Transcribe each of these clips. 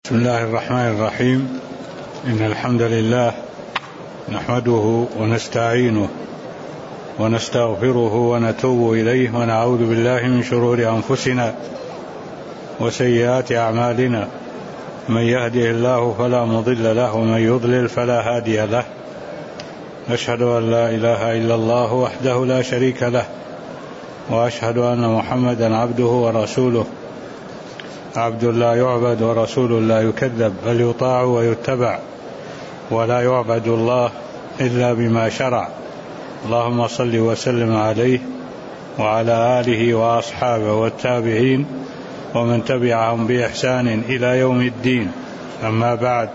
بسم الله الرحمن الرحيم. إن الحمد لله نحمده ونستعينه ونستغفره ونتوب إليه ونعوذ بالله من شرور أنفسنا وسيئات أعمالنا. من يهده الله فلا مضل له ومن يضلل فلا هادي له. أشهد أن لا إله إلا الله وحده لا شريك له، وأشهد أن محمدا عبده ورسوله، عبد لا يعبد ورسول لا يكذب، بل يطاع ويتبع، ولا يعبد الله إلا بما شرع. اللهم صل وسلم عليه وعلى آله وأصحابه والتابعين ومن تبعهم بإحسان إلى يوم الدين. أما بعد،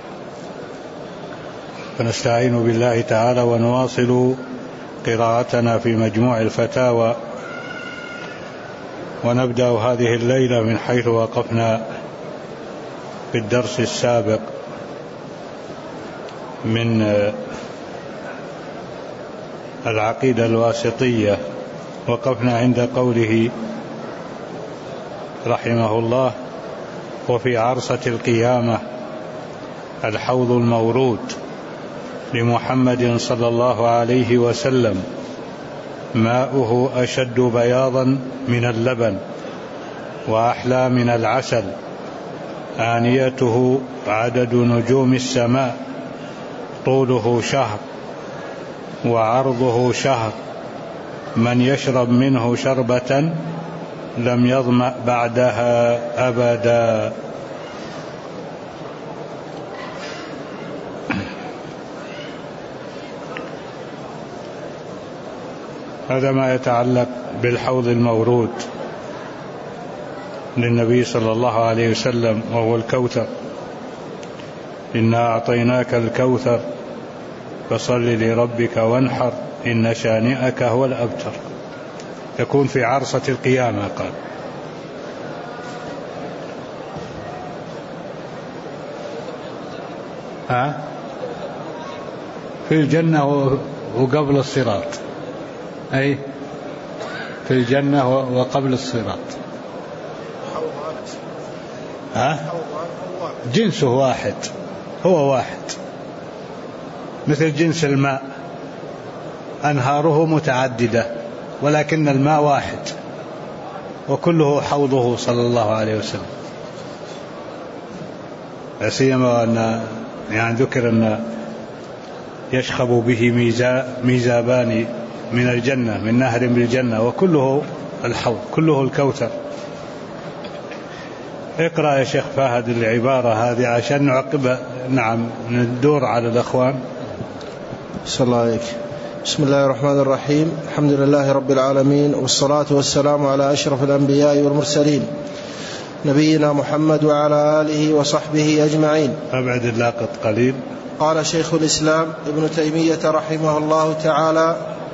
فنستعين بالله تعالى ونواصل قراءتنا في مجموع الفتاوى، ونبدأ هذه الليلة من حيث وقفنا في الدرس السابق من العقيدة الواسطية. وقفنا عند قوله رحمه الله: وفي عرصة القيامة الحوض المورود لمحمد صلى الله عليه وسلم، ماؤه أشد بياضا من اللبن وأحلى من العسل، آنيته عدد نجوم السماء، طوله شهر وعرضه شهر، من يشرب منه شربة لم يظمأ بعدها أبدا. هذا ما يتعلق بالحوض المورود للنبي صلى الله عليه وسلم، وهو الكوثر. إنا أعطيناك الكوثر فصل لربك وانحر إن شانئك هو الأبتر. يكون في عرصة القيامة. قال في الجنة وقبل الصراط، أي في الجنة وقبل الصراط. جنسه واحد، هو واحد، مثل جنس الماء، أنهاره متعددة ولكن الماء واحد، وكله حوضه صلى الله عليه وسلم. لا سيما أن ذكر أن يشخب به ميزابان من الجنة، من نهر بالجنة، وكله الحوض، كله الكوثر. اقرأ يا شيخ فهد العبارة هذه عشان نعقب. ندور على الأخوان. صلى الله عليك. بسم الله الرحمن الرحيم. الحمد لله رب العالمين، والصلاة والسلام على أشرف الأنبياء والمرسلين، نبينا محمد وعلى آله وصحبه أجمعين. أبعد اللاقط قليل. قال شيخ الإسلام ابن تيمية رحمه الله تعالى: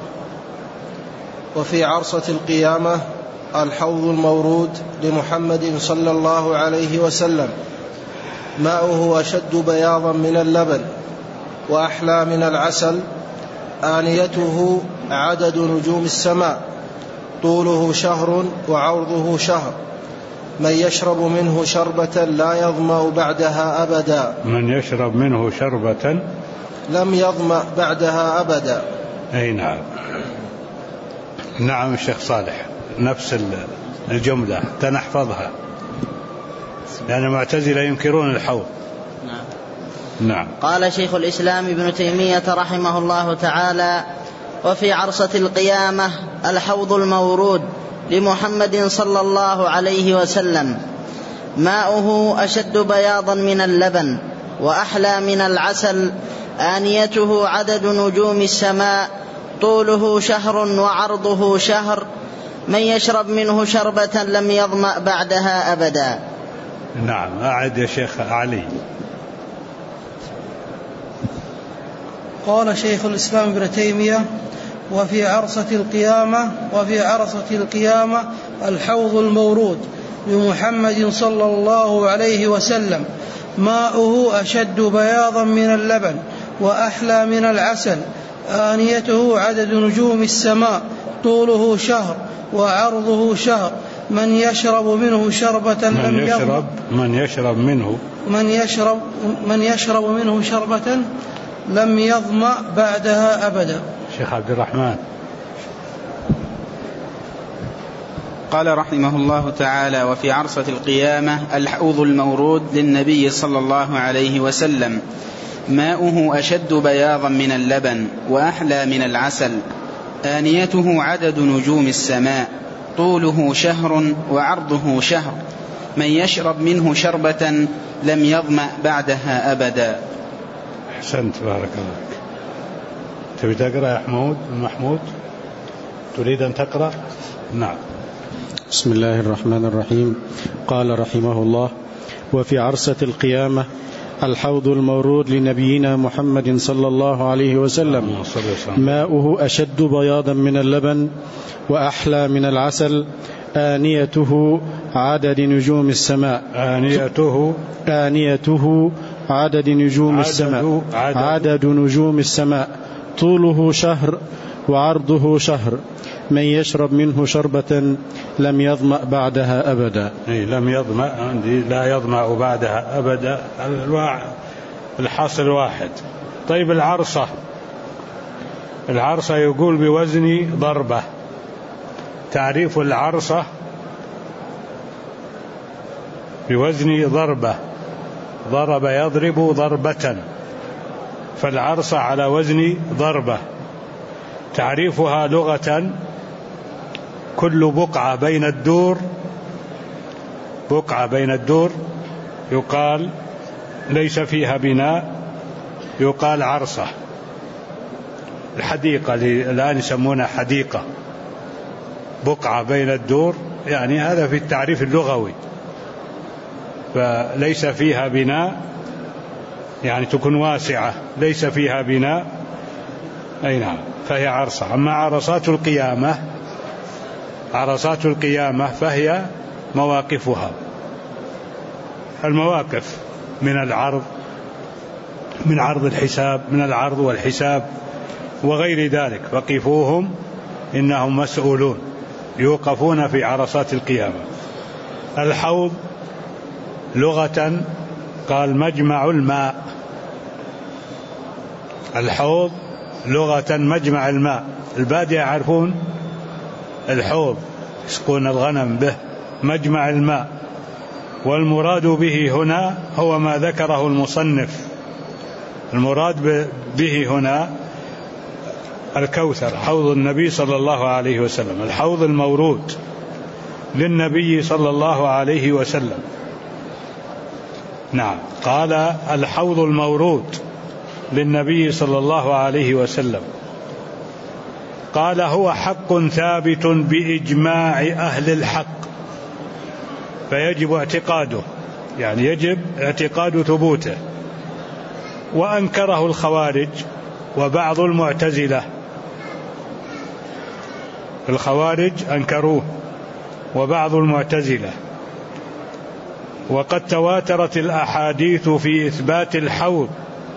وفي عرصة القيامة الحوض المورود لمحمد صلى الله عليه وسلم، ماؤه أشد بياضا من اللبن وأحلى من العسل، آنيته عدد نجوم السماء، طوله شهر وعرضه شهر، من يشرب منه شربة لا يظمأ بعدها أبدا. من يشرب منه شربة لم يظمأ بعدها أبدا. أي نعم. نعم الشيخ صالح، نفس الجملة تنحفظها، لأن المعتزلة ينكرون الحوض. نعم. قال شيخ الإسلام ابن تيمية رحمه الله تعالى: وفي عرصة القيامة الحوض المورود لمحمد صلى الله عليه وسلم، ماؤه أشد بياضا من اللبن وأحلى من العسل، آنيته عدد نجوم السماء، طوله شهر وعرضه شهر، من يشرب منه شربة لم يظمأ بعدها أبدا. نعم. أعد يا شيخ علي. قال شيخ الإسلام ابن تيمية: وفي عرصة القيامة الحوض المورود لمحمد صلى الله عليه وسلم، ماؤه أشد بياضا من اللبن وأحلى من العسل، آنيته عدد نجوم السماء، طوله شهر وعرضه شهر، من يشرب منه شربة لم يظمأ بعدها أبدا. شيخ عبد الرحمن. قال رحمه الله تعالى: وفي عرصة القيامة الحوض المورود للنبي صلى الله عليه وسلم، ماؤه أشد بياضا من اللبن وأحلى من العسل، آنيته عدد نجوم السماء، طوله شهر وعرضه شهر، من يشرب منه شربة لم يظمأ بعدها أبدا. أحسنت، بارك الله. تبي تقرأ يا محمود؟ تريد أن تقرأ؟ نعم. بسم الله الرحمن الرحيم. قال رحمه الله: وفي عرصة القيامة الحوض المورود لنبينا محمد صلى الله عليه وسلم، ماؤه أشد بياضا من اللبن وأحلى من العسل، آنيته عدد نجوم السماء. آنيته عدد نجوم السماء، طوله شهر وعرضه شهر، من يشرب منه شربة لم يظمأ بعدها أبدا. لم يظمأ، لا يظمأ بعدها أبدا، الحاصل واحد. طيب العرصة يقول بوزن ضربة. تعريف العرصة بوزن ضربة، ضرب يضرب ضربة، فالعرصة على وزن ضربة. تعريفها لغة: كل بقعة بين الدور يقال ليس فيها بناء يقال عرصة. الحديقة الآن يسمونها حديقة، بقعة بين الدور، يعني هذا في التعريف اللغوي. فليس فيها بناء يعني تكون واسعة، ليس فيها بناء، أي نعم، فهي عرصة. أما عرصات القيامة فهي مواقفها، المواقف من عرض الحساب، من العرض والحساب وغير ذلك. فقفوهم إنهم مسؤولون، يوقفون في عرصات القيامة. الحوض لغة قال مجمع الماء، الحوض لغة مجمع الماء. البادية يعرفون الحوض يسقون الغنم به، مجمع الماء. والمراد به هنا هو ما ذكره المصنف، المراد به هنا الكوثر، حوض النبي صلى الله عليه وسلم، الحوض المورود للنبي صلى الله عليه وسلم. نعم، قال الحوض المورود للنبي صلى الله عليه وسلم. قال هو حق ثابت بإجماع أهل الحق، فيجب اعتقاده، يعني يجب اعتقاد ثبوته. وأنكره الخوارج وبعض المعتزلة، الخوارج أنكروه وبعض المعتزلة. وقد تواترت الأحاديث في إثبات الحوض.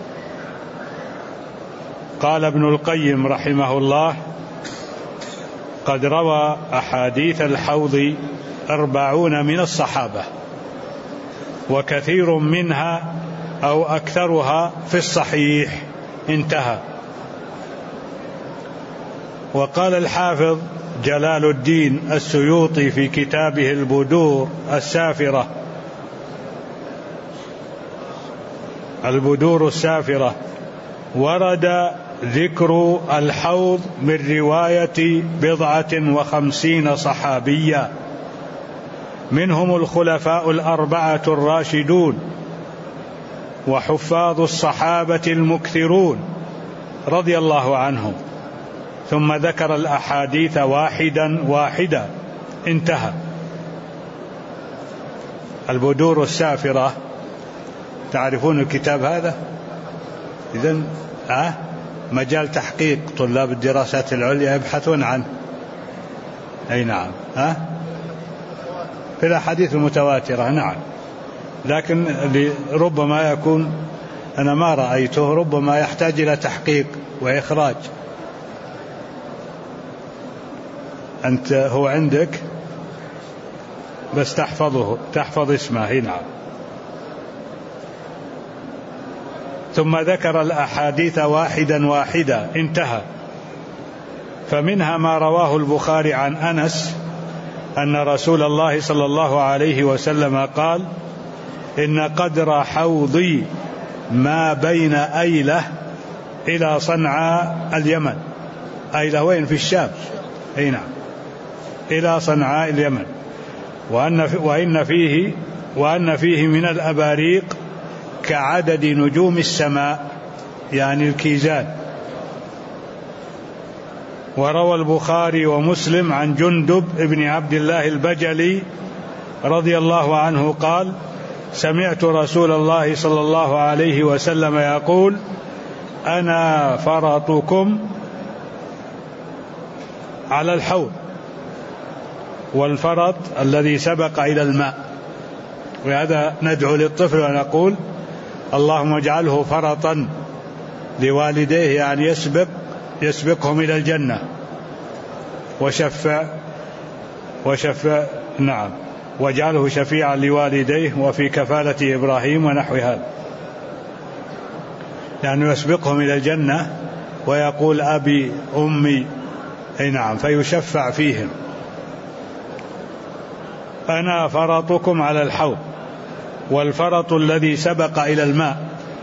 قال ابن القيم رحمه الله: قد روى أحاديث الحوض 40 من الصحابة، وكثير منها أو أكثرها في الصحيح. انتهى. وقال الحافظ جلال الدين السيوطي في كتابه البدور السافرة: ورد ذكر الحوض من رواية 57 صحابيا، منهم الخلفاء 4 الراشدون وحفاظ الصحابة المكثرون رضي الله عنهم، ثم ذكر الأحاديث واحدا. انتهى. البدور السافرة، تعرفون الكتاب هذا؟ إذن مجال تحقيق طلاب الدراسات العليا يبحثون عنه. أي نعم، في الأحاديث المتواترة. نعم، لكن ربما يكون، أنا ما رأيته، ربما يحتاج إلى تحقيق وإخراج. أنت هو عندك؟ بس تحفظ اسمه. نعم. ثم ذكر الأحاديث واحدا انتهى. فمنها ما رواه البخاري عن أنس أن رسول الله صلى الله عليه وسلم قال: إن قدر حوضي ما بين أيلة إلى صنعاء اليمن. أيلة وين؟ في الشام. أي نعم، إلى صنعاء اليمن. وأن فيه من الأباريق كعدد نجوم السماء، يعني الكيزان. وروى البخاري ومسلم عن جندب بن عبد الله البجلي رضي الله عنه قال: سمعت رسول الله صلى الله عليه وسلم يقول: أنا فرطكم على الحوض. والفرط الذي سبق إلى الماء. وهذا ندعو للطفل ونقول: اللهم اجعله فرطا لوالديه، يعني يسبقهم إلى الجنة، وشفع نعم، واجعله شفيعا لوالديه وفي كفالة إبراهيم ونحو هذا، يعني يسبقهم إلى الجنة ويقول: أبي أمي. أي نعم، فيشفع فيهم. أنا فرطكم على الحوض. والفرط الذي سبق إلى الماء،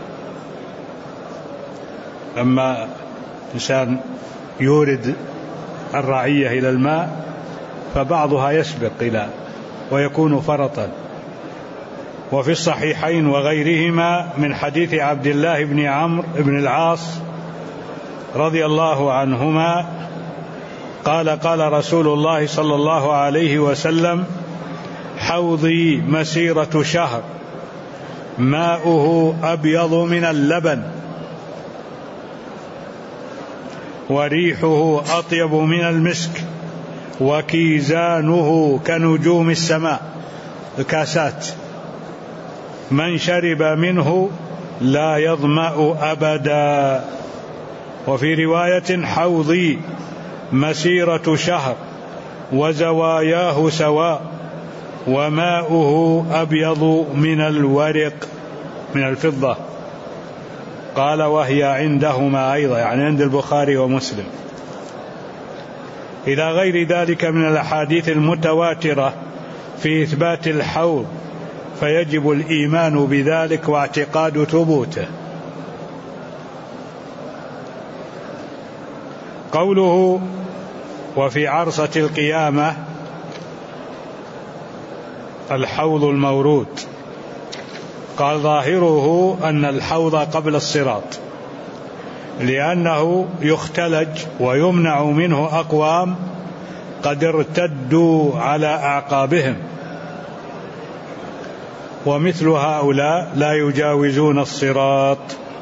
لما إنسان يورد الرعية إلى الماء فبعضها يسبق إلى ويكون فرطا. وفي الصحيحين وغيرهما من حديث عبد الله بن عمرو بن العاص رضي الله عنهما قال: قال رسول الله صلى الله عليه وسلم: حوضي مسيرة شهر، ماؤه أبيض من اللبن، وريحه أطيب من المسك، وكيزانه كنجوم السماء، الكاسات، من شرب منه لا يظمأ أبدا. وفي رواية: حوضي مسيرة شهر، وزواياه سواء، وماؤه أبيض من الورق، من الفضة. قال: وهي عندهما أيضا، يعني عند البخاري ومسلم. إلى غير ذلك من الأحاديث المتواترة في إثبات الحوض، فيجب الإيمان بذلك واعتقاد ثبوته. قوله: وفي عرصة القيامة الحوض المورود، قال: ظاهره أن الحوض قبل الصراط، لأنه يختلج ويمنع منه أقوام قد ارتدوا على أعقابهم، ومثل هؤلاء لا يجاوزون الصراط.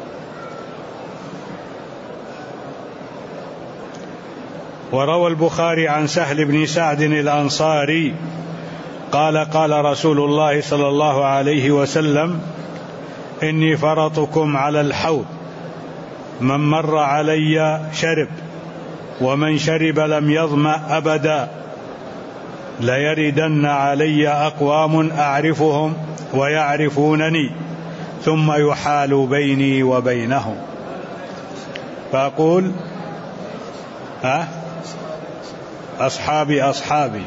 وروى البخاري عن سهل بن سعد الأنصاري قال: قال رسول الله صلى الله عليه وسلم: إني فرطكم على الحوض، من مر علي شرب، ومن شرب لم يظمأ أبدا، ليردن علي أقوام أعرفهم ويعرفونني، ثم يحال بيني وبينهم، فأقول: أصحابي،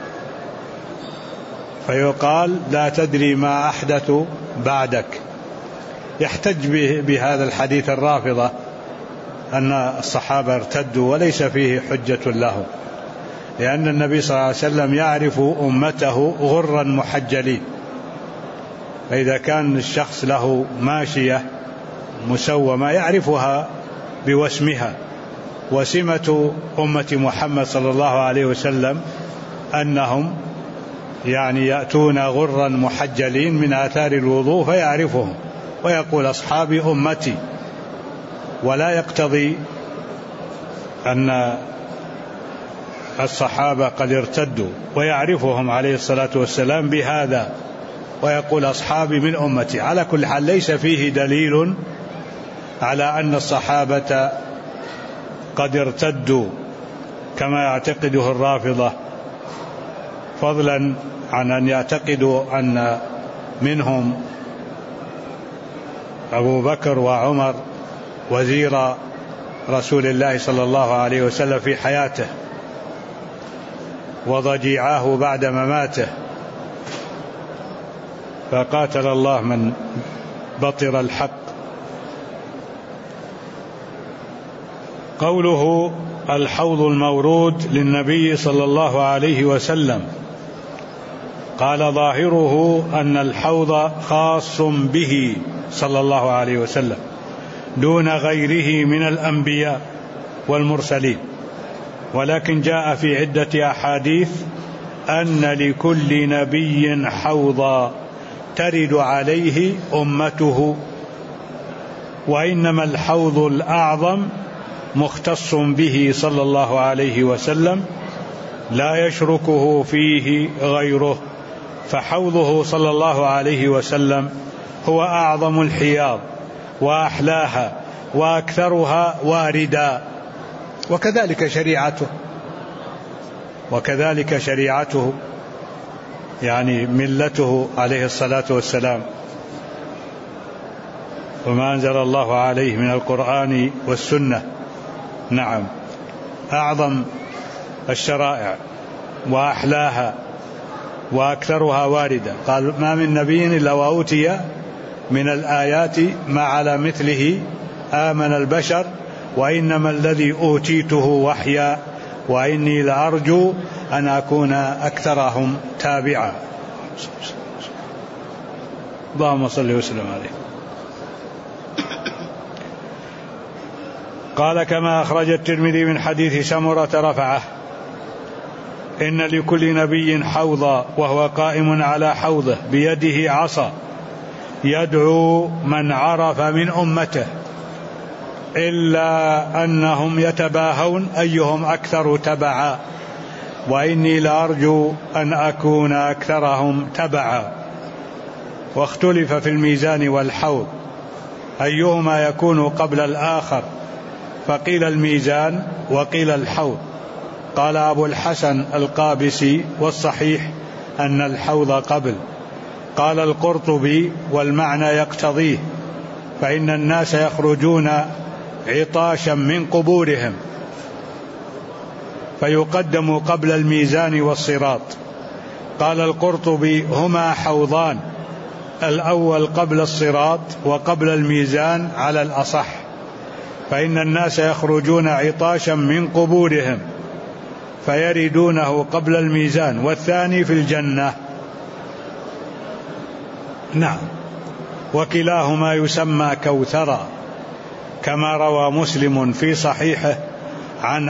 فيقال: لا تدري ما أحدث بعدك. يحتج بهذا الحديث الرافضة أن الصحابة ارتدوا، وليس فيه حجة له، لأن النبي صلى الله عليه وسلم يعرف أمته غرا محجلين. فإذا كان الشخص له ماشية مسومة يعرفها بوسمها. وسمة أمة محمد صلى الله عليه وسلم أنهم يعني يأتون غرا محجلين من آثار الوضوء فيعرفهم، ويقول: أصحابي أمتي. ولا يقتضي أن الصحابة قد ارتدوا، ويعرفهم عليه الصلاة والسلام بهذا، ويقول: أصحابي من أمتي. على كل حال ليس فيه دليل على أن الصحابة قد ارتدوا كما يعتقده الرافضة، فضلا عن أن يعتقدوا أن منهم أبو بكر وعمر وزير رسول الله صلى الله عليه وسلم في حياته وضجيعاه بعد مماته، فقاتل الله من بطر الحق. قوله الحوض المورود للنبي صلى الله عليه وسلم، قال ظاهره أن الحوض خاص به صلى الله عليه وسلم دون غيره من الأنبياء والمرسلين، ولكن جاء في عدة أحاديث أن لكل نبي حوضا ترد عليه أمته، وإنما الحوض الأعظم مختص به صلى الله عليه وسلم لا يشركه فيه غيره، فحوضه صلى الله عليه وسلم هو أعظم الحياض وأحلاها وأكثرها واردا، وكذلك شريعته يعني ملته عليه الصلاة والسلام، وما أنزل الله عليه من القرآن والسنة. نعم، أعظم الشرائع وأحلاها وأكثرها واردة. قال ما من نبي إلا وأوتي من الآيات ما على مثله آمن البشر، وإنما الذي أوتيته وحيا وإني لأرجو أن أكون أكثرهم تابعا. اللهم صل وسلم عليه. قال كما أخرج الترمذي من حديث سمرة رفعه إن لكل نبي حوضا وهو قائم على حوضه بيده عصا يدعو من عرف من أمته، إلا أنهم يتباهون أيهم أكثر تبعا، وإني لأرجو أن أكون أكثرهم تبعا. واختلف في الميزان والحوض أيهما يكون قبل الآخر، فقيل الميزان وقيل الحوض. قال أبو الحسن القابسي والصحيح أن الحوض قبل. قال القرطبي والمعنى يقتضيه، فإن الناس يخرجون عطاشا من قبورهم فيقدم قبل الميزان والصراط. قال القرطبي هما حوضان، الأول قبل الصراط وقبل الميزان على الأصح، فإن الناس يخرجون عطاشا من قبورهم فيردونه قبل الميزان، والثاني في الجنة. نعم، وكلاهما يسمى كوثرا، كما روى مسلم في صحيحه عن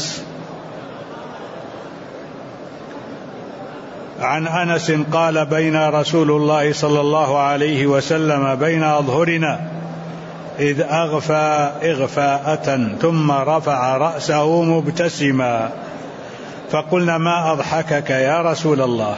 أنس قال بين رسول الله صلى الله عليه وسلم بين أظهرنا إذ أغفى إغفاءة ثم رفع رأسه مبتسما، فقلنا ما أضحكك يا رسول الله؟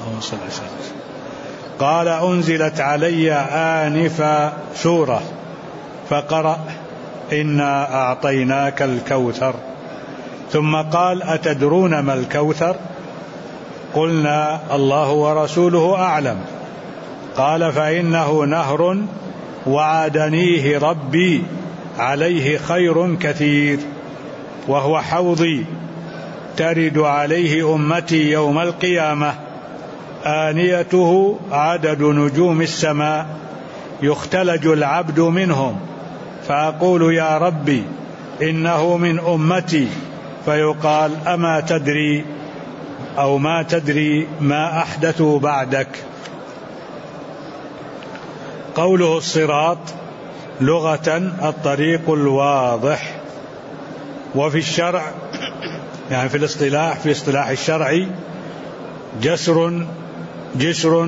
قال أنزلت علي آنفا سورة فقرأ إنا أعطيناك الكوثر، ثم قال أتدرون ما الكوثر؟ قلنا الله ورسوله أعلم. قال فإنه نهر وعدنيه ربي عليه خير كثير، وهو حوضي ترد عليه أمتي يوم القيامة، آنيته عدد نجوم السماء يختلج العبد منهم، فأقول يا ربي إنه من أمتي، فيقال أما تدري أو ما تدري ما أحدثوا بعدك. قوله الصراط لغة الطريق الواضح، وفي الشرع يعني في الاصطلاح، في اصطلاح الشرعي جسر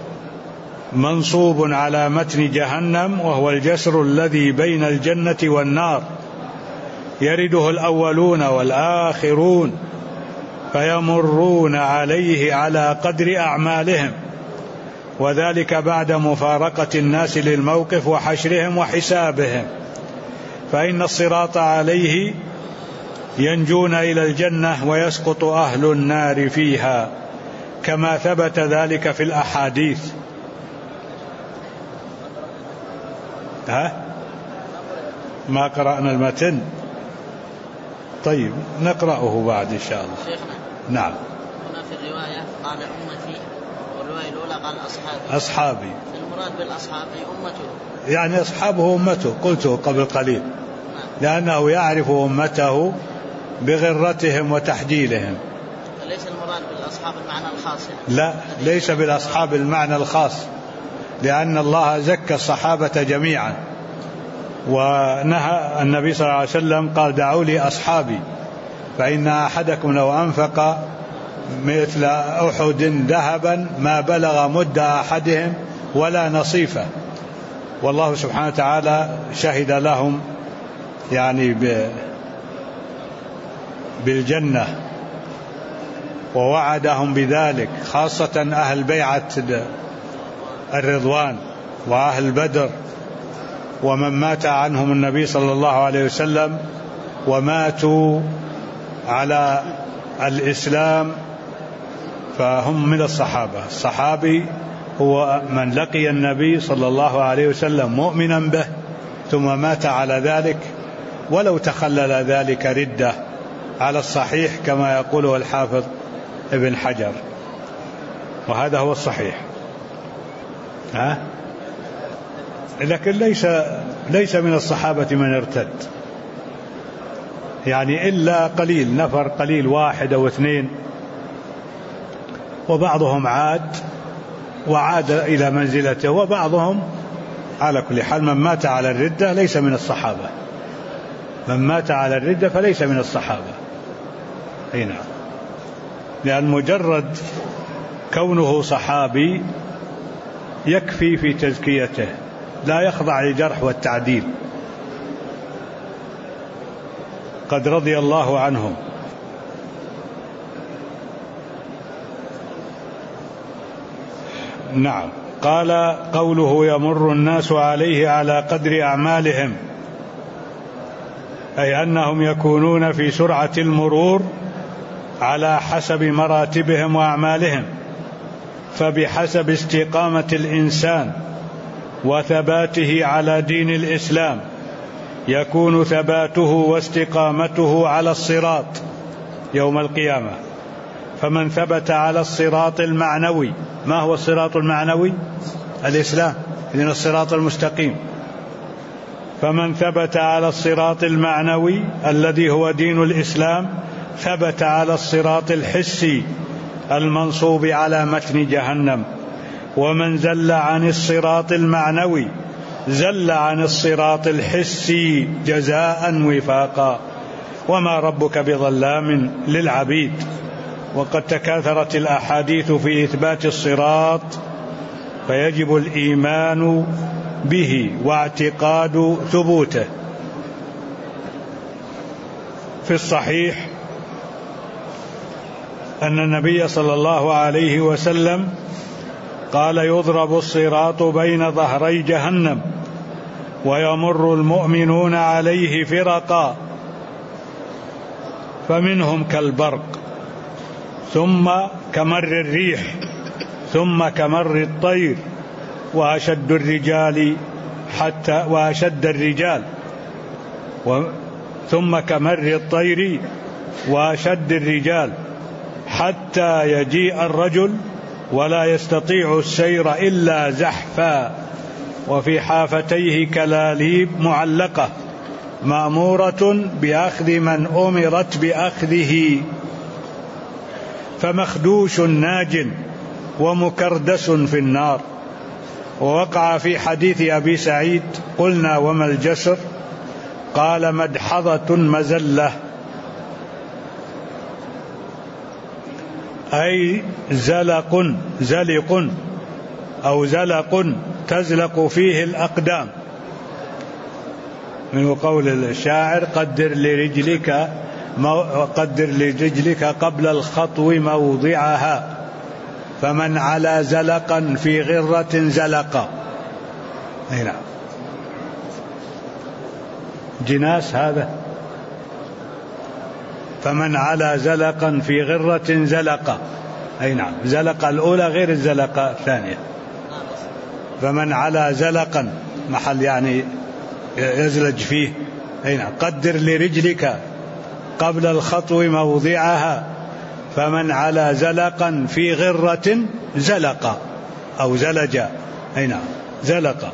منصوب على متن جهنم، وهو الجسر الذي بين الجنة والنار، يرده الأولون والآخرون فيمرون عليه على قدر أعمالهم، وذلك بعد مفارقة الناس للموقف وحشرهم وحسابهم، فإن الصراط عليه ينجون إلى الجنة ويسقط أهل النار فيها، كما ثبت ذلك في الأحاديث. ما قرأنا المتن؟ طيب نقرأه بعد إن شاء الله. شيخنا نعم. هنا في الرواية قال أمتي، والرواية الأولى قال أصحابي. المراد بالأصحاب أمته، يعني أصحابه أمته، قلته قبل قليل، لأنه يعرف أمته بغرتهم وتحجيلهم. ليس المراد بالأصحاب المعنى الخاص لا، ليس بالأصحاب المعنى الخاص، لأن الله زكى الصحابة جميعا، ونهى النبي صلى الله عليه وسلم قال دعوا لي أصحابي، فإن أحدكم لو أنفق مثل أحد ذهبا ما بلغ مد أحدهم ولا نصيفه. والله سبحانه وتعالى شهد لهم يعني بالجنة ووعدهم بذلك، خاصة أهل بيعة الرضوان وأهل بدر ومن مات عنهم النبي صلى الله عليه وسلم وماتوا على الإسلام فهم من الصحابة. الصحابي هو من لقي النبي صلى الله عليه وسلم مؤمنا به ثم مات على ذلك ولو تخلل ذلك ردة على الصحيح كما يقوله الحافظ ابن حجر، وهذا هو الصحيح. لكن ليس من الصحابة من ارتد، يعني إلا قليل، نفر قليل، 1 أو 2، وبعضهم وعاد إلى منزلته، وبعضهم على كل حال من مات على الردة ليس من الصحابة، من مات على الردة فليس من الصحابة. هنا لأن مجرد كونه صحابي يكفي في تزكيته، لا يخضع للجرح والتعديل. قد رضي الله عنهم. نعم. قال قوله يمر الناس عليه على قدر أعمالهم، أي أنهم يكونون في سرعة المرور على حسب مراتبهم وأعمالهم، فبحسب استقامة الإنسان وثباته على دين الإسلام يكون ثباته واستقامته على الصراط يوم القيامة. فمن ثبت على الصراط المعنوي، ما هو الصراط المعنوي؟ الإسلام، إذن الصراط المستقيم. فمن ثبت على الصراط المعنوي الذي هو دين الإسلام ثبت على الصراط الحسي المنصوب على متن جهنم. ومن زل عن الصراط المعنوي زل عن الصراط الحسي جزاء وفاقا، وما ربك بظلام للعبيد. وقد تكاثرت الأحاديث في إثبات الصراط، فيجب الإيمان به واعتقاد ثبوته. في الصحيح أن النبي صلى الله عليه وسلم قال يضرب الصراط بين ظهري جهنم ويمر المؤمنون عليه فرقا، فمنهم كالبرق ثم كمر الريح ثم كمر الطير وأشد الرجال ثم كمر الطير وأشد الرجال حتى يجيء الرجل ولا يستطيع السير إلا زحفا، وفي حافتيه كلاليب معلقة مأمورة بأخذ من أمرت بأخذه، فمخدوش ناج ومكردس في النار. ووقع في حديث أبي سعيد قلنا وما الجسر؟ قال مدحضة مزلة، أي زلق أو زلق تزلق فيه الأقدام، من قول الشاعر قدر لرجلك قبل الخطو موضعها، فمن على زلقا في غرة زلق. هنا جناس هذا، فمن على زلقا في غرة زلق، أي نعم، زلقة الأولى غير الزلقة الثانية. فمن على زلقا محل يعني يزلج فيه. أي نعم. قدر لرجلك قبل الخطو موضعها، فمن على زلقا في غرة زلق أو زلج. أي نعم، زلق.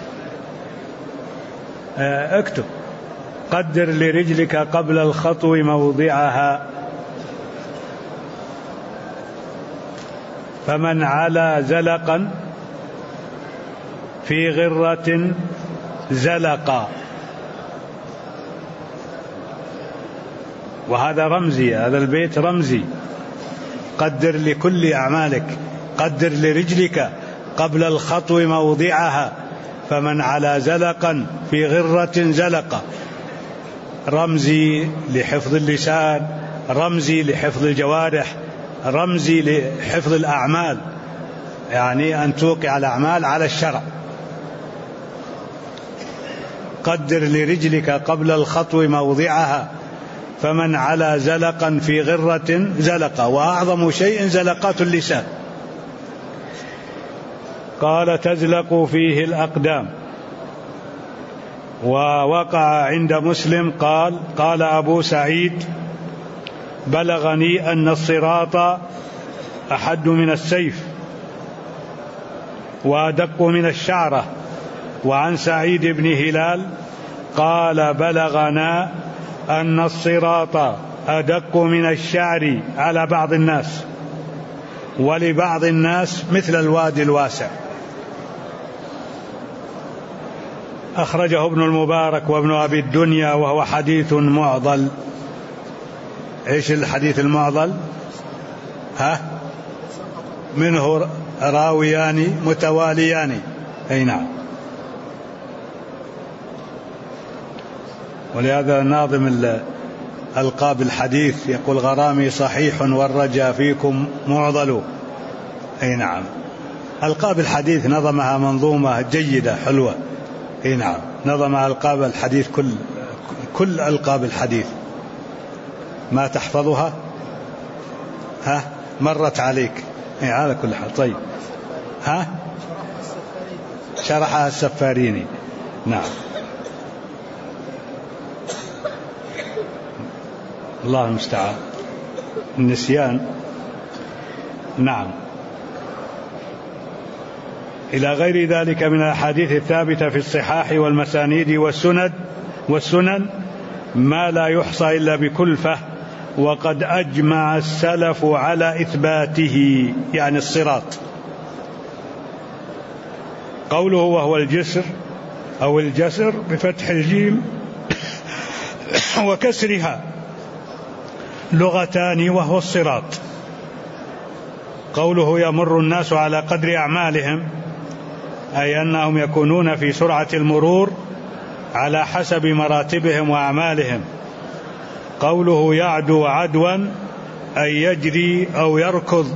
اكتب قدر لرجلك قبل الخطو موضعها، فمن على زلقا في غرة زلق. وهذا رمزي، هذا البيت رمزي. قدر لكل أعمالك، قدر لرجلك قبل الخطو موضعها، فمن على زلقا في غرة زلق. رمزي لحفظ اللسان، رمزي لحفظ الجوارح، رمزي لحفظ الأعمال، يعني أن توقع الأعمال على الشرع. قدر لرجلك قبل الخطو موضعها، فمن على زلقا في غرة زلق. وأعظم شيء زلقات اللسان. قال تزلق فيه الأقدام. ووقع عند مسلم قال أبو سعيد بلغني أن الصراط أحد من السيف وأدق من الشعرة. وعن سعيد بن هلال قال بلغنا أن الصراط أدق من الشعر على بعض الناس، ولبعض الناس مثل الوادي الواسع. أخرجه ابن المبارك وابن أبي الدنيا، وهو حديث معضل. إيش الحديث المعضل؟ منه راويان متواليان. أي نعم. ولهذا ناظم ألقاب الحديث يقول غرامي صحيح والرجا فيكم معضل. أي نعم. ألقاب الحديث نظمها منظومة جيدة حلوة. أي نعم، نظم ألقاب الحديث كل ألقاب الحديث. ما تحفظها؟ مرت عليك. أي على كل حال. طيب. شرحها السفاريني. نعم. الله المستعان. النسيان. نعم. إلى غير ذلك من الأحاديث الثابتة في الصحاح والمسانيد والسنن ما لا يحصى إلا بكلفة، وقد أجمع السلف على إثباته، يعني الصراط. قوله وهو الجسر أو الجسر بفتح الجيم وكسرها لغتان، وهو الصراط. قوله يمر الناس على قدر أعمالهم، أي أنهم يكونون في سرعة المرور على حسب مراتبهم وأعمالهم. قوله يعدو عدوا أي يجري أو يركض.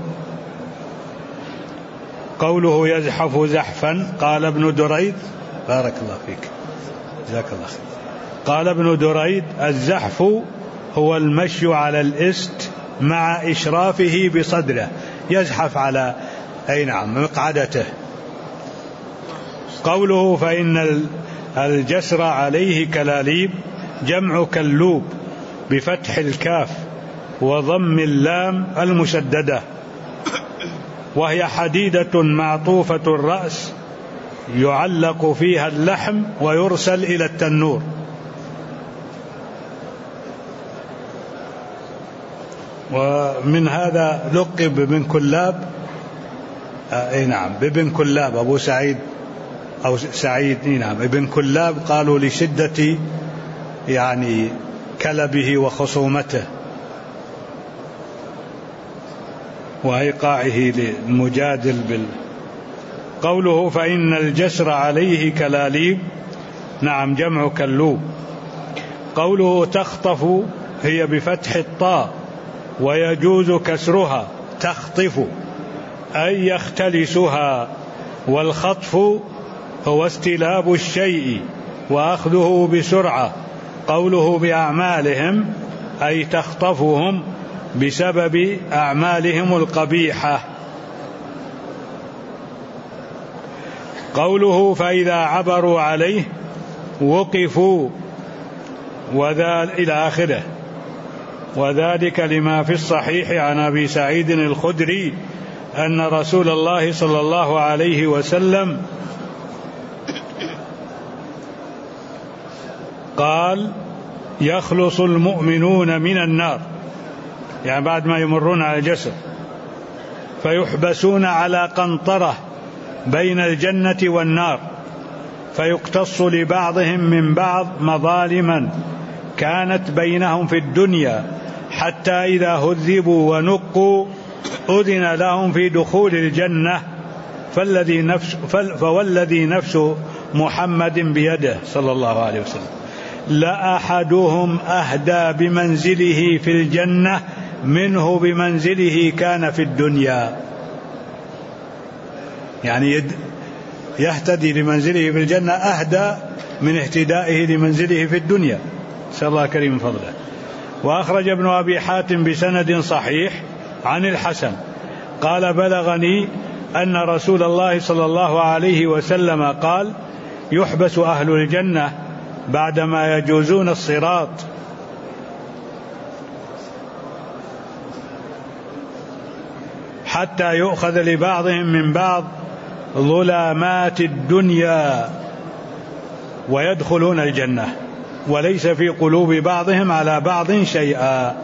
قوله يزحف زحفا قال ابن دريد بارك الله فيك جزاك الله خير. قال ابن دريد الزحف هو المشي على الإست مع إشرافه بصدره، يزحف على أي نعم مقعدته. قوله فإن الجسر عليه كلاليب جمع كلوب بفتح الكاف وضم اللام المشددة، وهي حديدة معطوفة الرأس يعلق فيها اللحم ويرسل إلى التنور. ومن هذا لقب بابن كلاب. أي نعم بابن كلاب أبو سعيد أو سعيد. نعم ابن كلاب قالوا لشدة يعني كلبه وخصومته وإيقاعه للمجادل قوله فإن الجسر عليه كلاليب، نعم جمع كلوب. قوله تخطف هي بفتح الطاء ويجوز كسرها تخطف أي يختلسها، والخطف هو استلاب الشيء وأخذه بسرعة. قوله بأعمالهم أي تخطفهم بسبب أعمالهم القبيحة. قوله فإذا عبروا عليه وقفوا إلى آخره. وذلك لما في الصحيح عن أبي سعيد الخدري أن رسول الله صلى الله عليه وسلم قال يخلص المؤمنون من النار، يعني بعد ما يمرون على الجسر، فيحبسون على قنطرة بين الجنة والنار، فيقتص لبعضهم من بعض مظالما كانت بينهم في الدنيا، حتى إذا هذبوا ونقوا أذن لهم في دخول الجنة، فوالذي نفس محمد بيده صلى الله عليه وسلم لأحدهم أهدى بمنزله في الجنة منه بمنزله كان في الدنيا. يعني يهتدي لمنزله في الجنة أهدى من اهتدائه لمنزله في الدنيا، نسأل الله كريم فضله. وأخرج ابن أبي حاتم بسند صحيح عن الحسن قال بلغني أن رسول الله صلى الله عليه وسلم قال يحبس أهل الجنة بعدما يجوزون الصراط حتى يؤخذ لبعضهم من بعض ظلامات الدنيا ويدخلون الجنة، وليس في قلوب بعضهم على بعض شيئا.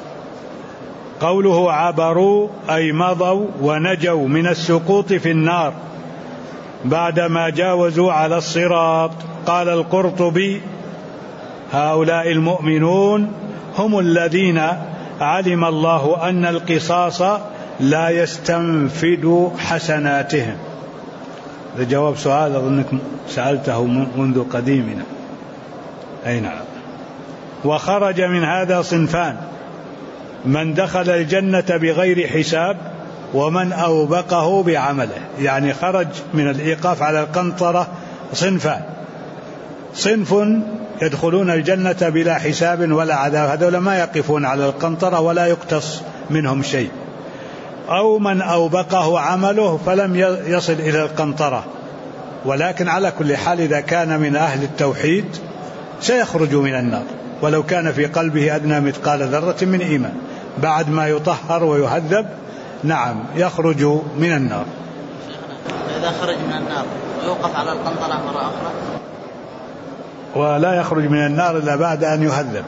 قوله عبروا أي مضوا ونجوا من السقوط في النار بعدما جاوزوا على الصراط. قال القرطبي هؤلاء المؤمنون هم الذين علم الله أن القصاص لا يستنفد حسناتهم. هذا جواب سؤال أظنكم سألته منذ قديمنا. أي نعم. وخرج من هذا صنفان: من دخل الجنة بغير حساب، ومن أوبقه بعمله. يعني خرج من الإيقاف على القنطرة صنفان: صنف يدخلون الجنة بلا حساب ولا عذاب، هذول ما يقفون على القنطرة ولا يقتص منهم شيء. أو من أوبقه عمله فلم يصل إلى القنطرة، ولكن على كل حال إذا كان من أهل التوحيد سيخرج من النار ولو كان في قلبه أدنى مثقال ذرة من إيمان، بعد ما يطهر ويهذب نعم يخرج من النار. إذا خرج من النار ويوقف على القنطرة مرة أخرى ولا يخرج من النار إلا بعد أن يهذب.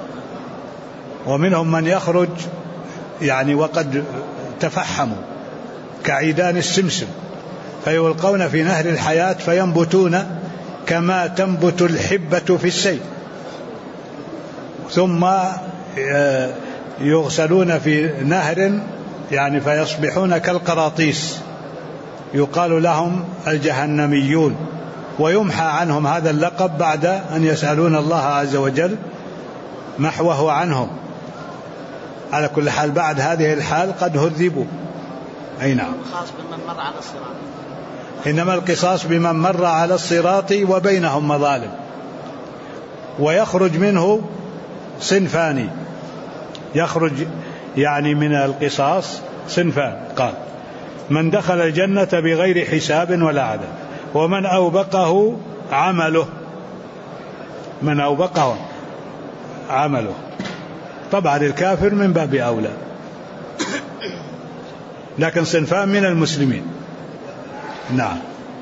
ومنهم من يخرج يعني وقد تفحموا كعيدان السمسم، فيلقون في نهر الحياة فينبتون كما تنبت الحبة في السيل، ثم يغسلون في نهر يعني فيصبحون كالقراطيس، يقال لهم الجهنميون، ويمحى عنهم هذا اللقب بعد أن يسألون الله عز وجل محوه عنهم. على كل حال بعد هذه الحال قد هذبوا. أي نعم. إنما القصاص بمن مر على الصراط وبينهم مظالم. ويخرج منه صنفان، يخرج يعني من القصاص صنفان. قال من دخل الجنة بغير حساب ولا عذاب، ومن أوبقه عمله. من أوبقه عمله، طبعا الكافر من باب أولى، لكن صنفان من المسلمين. نعم.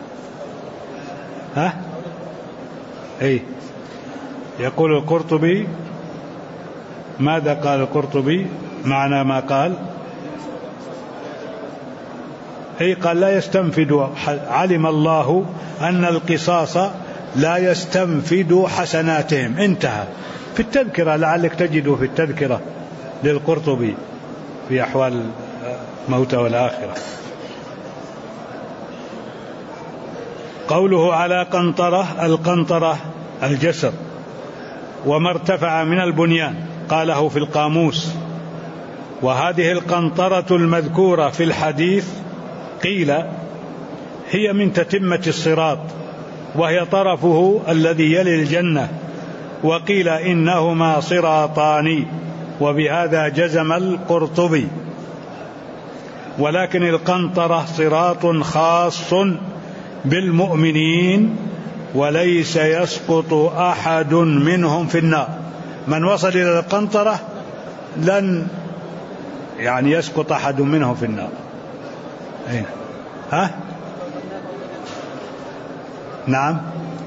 أي يقول القرطبي، ماذا قال القرطبي معنى ما قال؟ أي قال لا يستنفد، علم الله أن القصاص لا يستنفد حسناتهم. انتهى. في التذكرة لعلك تجده في التذكرة للقرطبي في أحوال الموتى والآخرة. قوله على قنطرة، القنطرة الجسر، وما ارتفع من البنيان قاله في القاموس. وهذه القنطرة المذكورة في الحديث قيل هي من تتمة الصراط، وهي طرفه الذي يلي الجنة، وقيل إنهما صراطان وبهذا جزم القرطبي. ولكن القنطرة صراط خاص بالمؤمنين وليس يسقط أحد منهم في النار. من وصل إلى القنطرة لن يسقط أحد منهم في النار. نعم،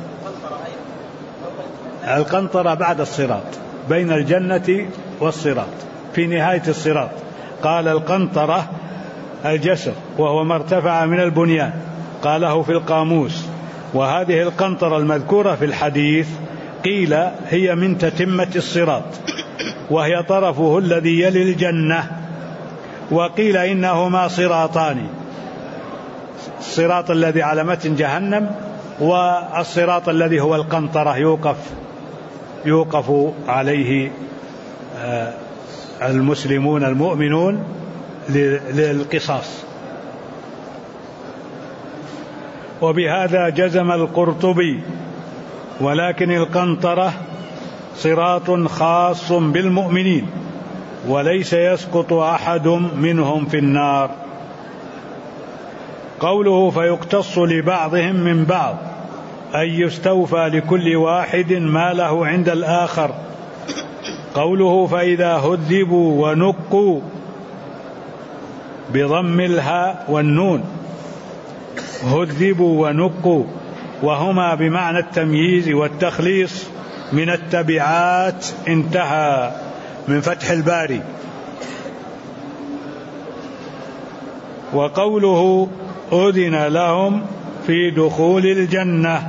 القنطرة بعد الصراط، بين الجنة والصراط، في نهاية الصراط. قال القنطرة الجسر، وهو ما ارتفع من البنيان، قاله في القاموس. وهذه القنطرة المذكورة في الحديث قيل هي من تتمة الصراط، وهي طرفه الذي يلي الجنة. وقيل إنهما صراطان، الصراط الذي على متن جهنم، والصراط الذي هو القنطرة يوقف عليه المسلمون المؤمنون للقصاص. وبهذا جزم القرطبي. ولكن القنطرة صراط خاص بالمؤمنين وليس يسقط أحد منهم في النار. قوله فيقتص لبعضهم من بعض، أي يستوفى لكل واحد ما له عند الآخر. قوله فإذا هذبوا ونقوا بضم الهاء والنون، هذبوا ونقوا، وهما بمعنى التمييز والتخليص من التبعات، انتهى، من فتح الباري. وقوله أذن لهم في دخول الجنة،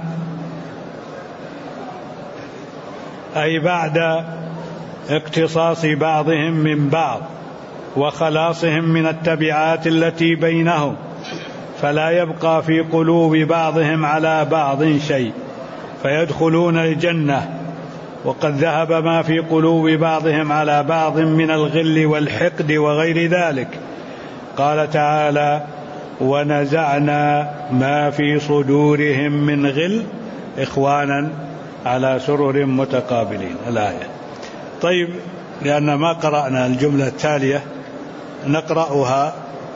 أي بعد اقتصاص بعضهم من بعض وخلاصهم من التبعات التي بينهم، فلا يبقى في قلوب بعضهم على بعض شيء فيدخلون الجنة. وقد ذهب ما في قلوب بعضهم على بعض من الغل والحقد وغير ذلك. قال تعالى ونزعنا ما في صدورهم من غل إخوانا على سرر متقابلين، الآية. طيب، لأن ما قرأنا الجملة التالية نقرأها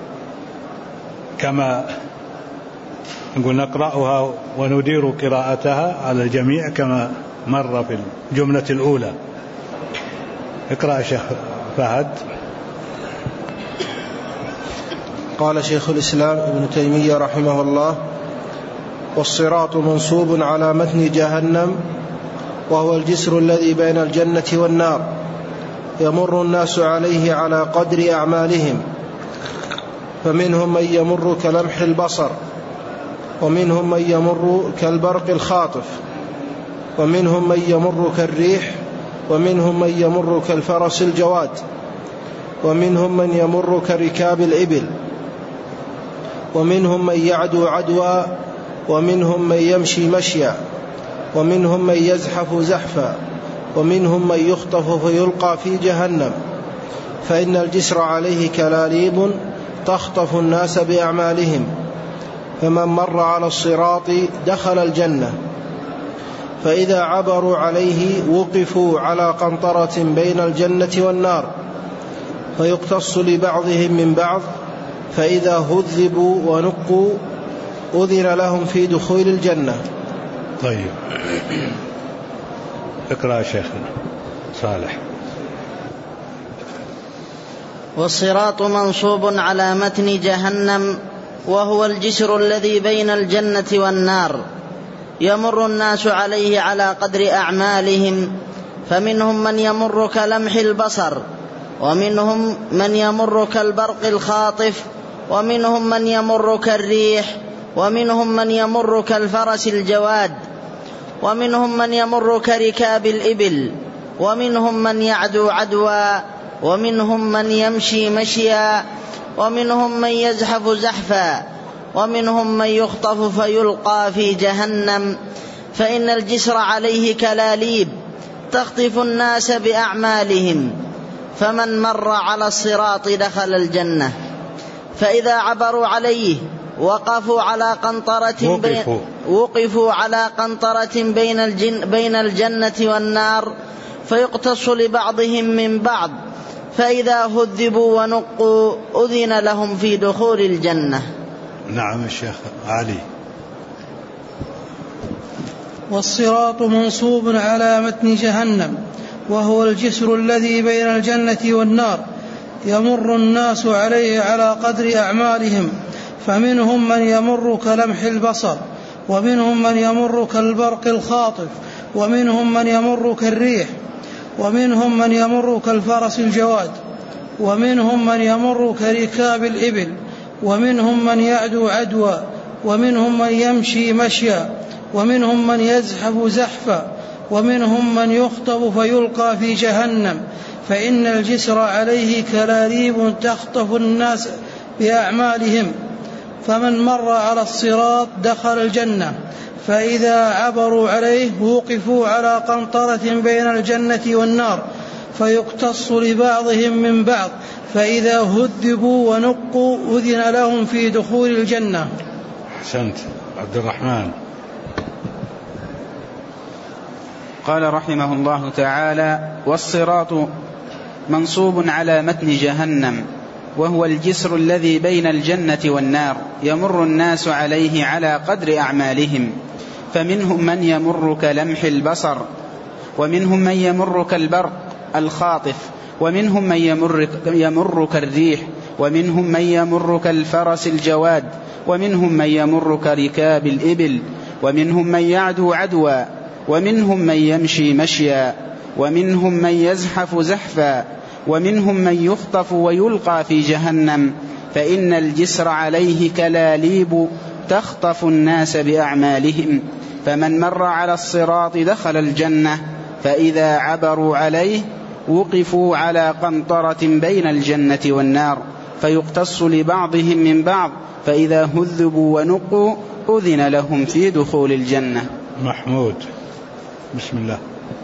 كما نقول، نقرأها وندير قراءتها على الجميع كما مر في الجملة الأولى. اقرأ شيخ فهد. قال شيخ الإسلام ابن تيمية رحمه الله: والصراط منصوب على متن جهنم، وهو الجسر الذي بين الجنة والنار، يمر الناس عليه على قدر أعمالهم، فمنهم من يمر كلمح البصر، ومنهم من يمر كالبرق الخاطف، ومنهم من يمر كالريح، ومنهم من يمر كالفرس الجواد، ومنهم من يمر كركاب الإبل، ومنهم من يعدو عدوى، ومنهم من يمشي مشيا، ومنهم من يزحف زحفا، ومنهم من يخطف فيلقى في جهنم، فإن الجسر عليه كلاليب تخطف الناس بأعمالهم، فمن مر على الصراط دخل الجنة، فإذا عبروا عليه وقفوا على قنطرة بين الجنة والنار، فيقتص لبعضهم من بعض، فإذا هذبوا ونقوا أذن لهم في دخول الجنة. طيب، اقرأ شيخنا صالح. والصراط منصوب على متن جهنم، وهو الجسر الذي بين الجنة والنار، يمر الناس عليه على قدر أعمالهم، فمنهم من يمر كلمح البصر، ومنهم من يمر كالبرق الخاطف، ومنهم من يمر كالريح، ومنهم من يمر كالفرس الجواد، ومنهم من يمر كركاب الإبل، ومنهم من يعدو عدوى، ومنهم من يمشي مشيا، ومنهم من يزحف زحفا، ومنهم من يخطف فيلقى في جهنم، فإن الجسر عليه كلاليب تخطف الناس بأعمالهم، فمن مر على الصراط دخل الجنة، فإذا عبروا عليه وقفوا على قنطرة بين الجنة والنار، فيقتص لبعضهم من بعض، فإذا هذبوا ونقوا أذن لهم في دخول الجنة. نعم الشيخ علي. والصراط منصوب على متن جهنم وهو الجسر الذي بين الجنة والنار، يمر الناس عليه على قدر أعمالهم، فمنهم من يمر كلمح البصر، ومنهم من يمر كالبرق الخاطف، ومنهم من يمر كالريح، ومنهم من يمر كالفرس الجواد، ومنهم من يمر كركاب الإبل، ومنهم من يعدو عدوى، ومنهم من يمشي مشيا، ومنهم من يزحف زحفا، ومنهم من يخطف فيلقى في جهنم، فإن الجسر عليه كلاليب تخطف الناس بأعمالهم، فمن مر على الصراط دخل الجنة، فإذا عبروا عليه وقفوا على قنطرة بين الجنة والنار فيقتص لبعضهم من بعض، فإذا هذبوا ونقوا أذن لهم في دخول الجنة. أحسنت. عبد الرحمن. قال رحمه الله تعالى: والصراط منصوب على متن جهنم وهو الجسر الذي بين الجنة والنار، يمر الناس عليه على قدر أعمالهم، فمنهم من يمر كلمح البصر، ومنهم من يمر كالبرق الخاطف، ومنهم من يمر كالريح، ومنهم من يمر كالفرس الجواد، ومنهم من يمر كركاب الإبل، ومنهم من يعدو عدوى، ومنهم من يمشي مشيا، ومنهم من يزحف زحفا، ومنهم من يخطف ويلقى في جهنم، فإن الجسر عليه كلاليب تخطف الناس بأعمالهم، فمن مر على الصراط دخل الجنة، فإذا عبروا عليه وقفوا على قنطرة بين الجنة والنار فيقتص لبعضهم من بعض، فإذا هذبوا ونقوا أذن لهم في دخول الجنة. محمود. بسم الله.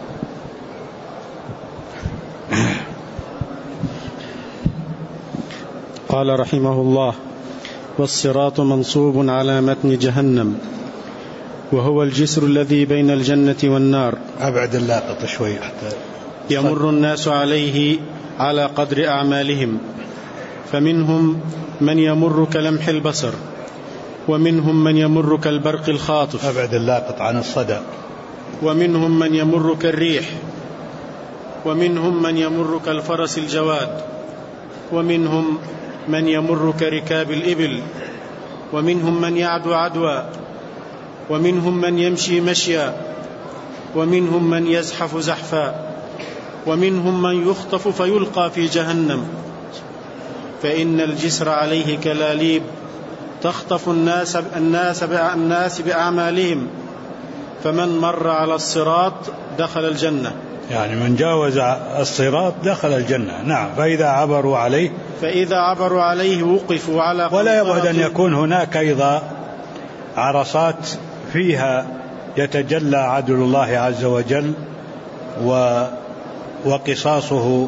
قال رحمه الله: والصراط منصوب على متن جهنم وهو الجسر الذي بين الجنة والنار. أبعد اللاقط شوي حتى. يمر الناس عليه على قدر أعمالهم، فمنهم من يمر كلمح البصر، ومنهم من يمر كالبرق الخاطف. أبعد اللاقط عن الصدى. ومنهم من يمر كالريح، ومنهم من يمر كالفرس الجواد، ومنهم من يمر كركاب الإبل، ومنهم من يعدو عدوى، ومنهم من يمشي مشيا، ومنهم من يزحف زحفا، ومنهم من يخطف فيلقى في جهنم، فإن الجسر عليه كلاليب تخطف الناس بأعمالهم، فمن مر على الصراط دخل الجنة. يعني من جاوز الصراط دخل الجنة. نعم. فإذا عبروا عليه وقفوا على قنطرة. ولا يبعد أن يكون هناك أيضا عرصات فيها يتجلى عدل الله عز وجل وقصاصه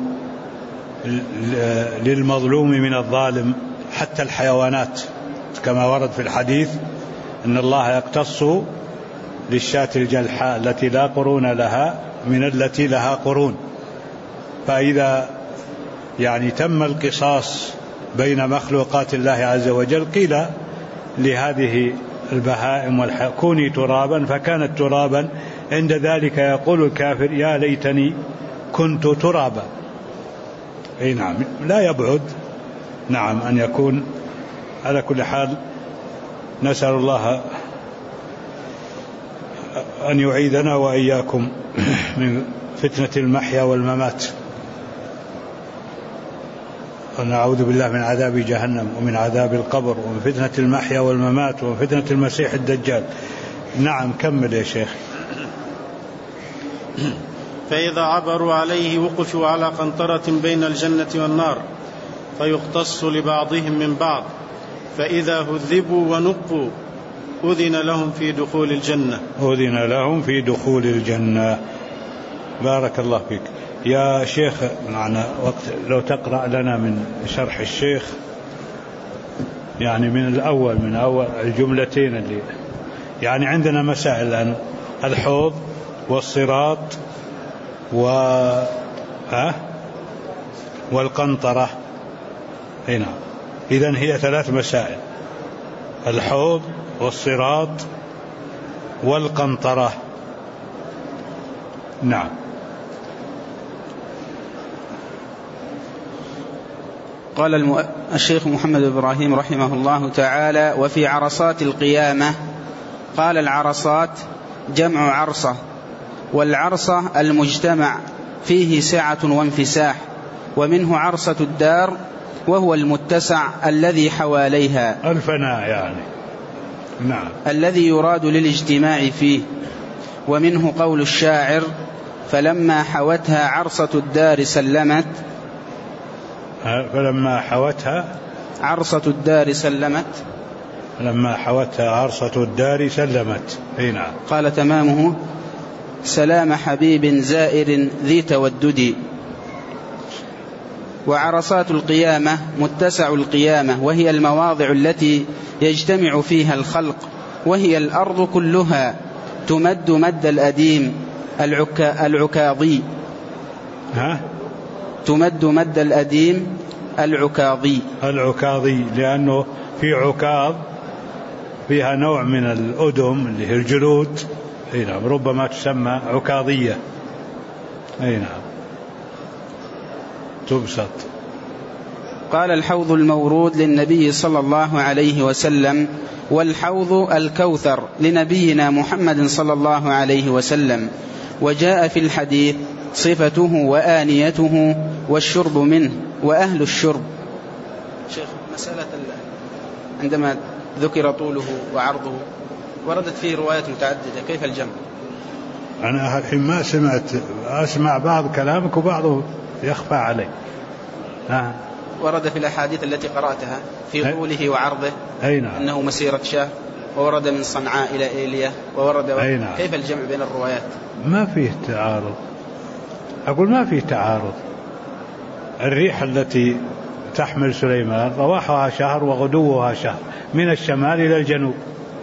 للمظلوم من الظالم، حتى الحيوانات كما ورد في الحديث أن الله يقتص للشاة الجلحاء التي لا قرون لها من التي لها قرون. فإذا يعني تم القصاص بين مخلوقات الله عز وجل قيل لهذه البهائم كوني ترابا، فكانت ترابا، عند ذلك يقول الكافر يا ليتني كنت ترابا. أي نعم. لا يبعد نعم أن يكون. على كل حال نسأل الله أن يعيذنا وإياكم من فتنة المحيا والممات، ونعوذ بالله من عذاب جهنم ومن عذاب القبر ومن فتنة المحيا والممات ومن فتنة المسيح الدجال. نعم كمل يا شيخ. فإذا عبروا عليه وقفوا على قنطرة بين الجنة والنار فيقتص لبعضهم من بعض، فإذا هذبوا ونقوا أذن لهم في دخول الجنة. أذن لهم في دخول الجنة. بارك الله فيك يا شيخ. معنا وقت، لو تقرأ لنا من شرح الشيخ يعني من أول الجملتين اللي يعني عندنا مسائل الآن: الحوض والصراط والقنطرة. هنا إذن هي 3 مسائل: الحوض والصراط والقنطرة. نعم. قال الشيخ محمد إبراهيم رحمه الله تعالى: وفي عرصات القيامة. قال: العرصات جمع عرصة، والعرصة المجتمع فيه سعة وانفساح، ومنه عرصة الدار وهو المتسع الذي حواليها، الفناء يعني. نعم. الذي يراد للاجتماع فيه. ومنه قول الشاعر: فلما حوتها عرصة الدار سلمت. فلما حوتها عرصة الدار سلمت. لما حوتها عرصة الدار سلمت. نعم. قال: تمامه: سلام حبيب زائر ذي تودد. وعرصات القيامة متسع القيامة، وهي المواضع التي يجتمع فيها الخلق، وهي الأرض كلها، تمد مد الأديم العكاظي. تمد مد الأديم العكاظي، لأنه في عكاظ فيها نوع من الأدم اللي هي الجلود. نعم. ربما تسمى عكاظية. نعم. تبسط. قال: الحوض المورود للنبي صلى الله عليه وسلم، والحوض الكوثر لنبينا محمد صلى الله عليه وسلم. وجاء في الحديث صفته وآنيته والشرب منه وأهل الشرب. شيخ، مسألة عندما ذكر طوله وعرضه وردت فيه روايات متعددة، كيف الجمع؟ أنا الحين ما أسمع بعض كلامك وبعضه يخفى علي. ورد في الأحاديث التي قرأتها في طوله وعرضه نعم. أنه مسيرة شهر، وورد من صنعاء إلى إيليا، وورد نعم. كيف الجمع بين الروايات؟ ما فيه تعارض. أقول ما فيه تعارض. الريح التي تحمل سليمان رواحها شهر وغدوها شهر، من الشمال إلى الجنوب.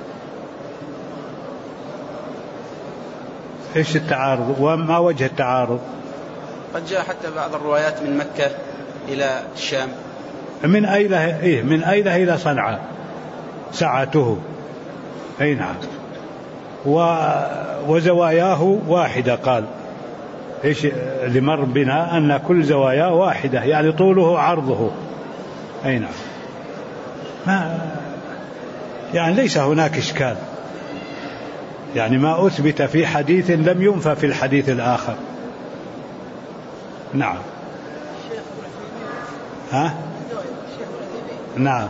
إيش التعارض؟ وما وجه التعارض؟ قد جاء حتى بعض الروايات من مكة إلى الشام. من أيلة إلى صنعاء ساعته. نعم. وزواياه واحدة. قال إيش اللي مر بنا أن كل زواياه واحدة، يعني طوله عرضه. نعم. يعني ليس هناك إشكال، يعني ما أثبت في حديث لم ينفى في الحديث الآخر. نعم. نعم.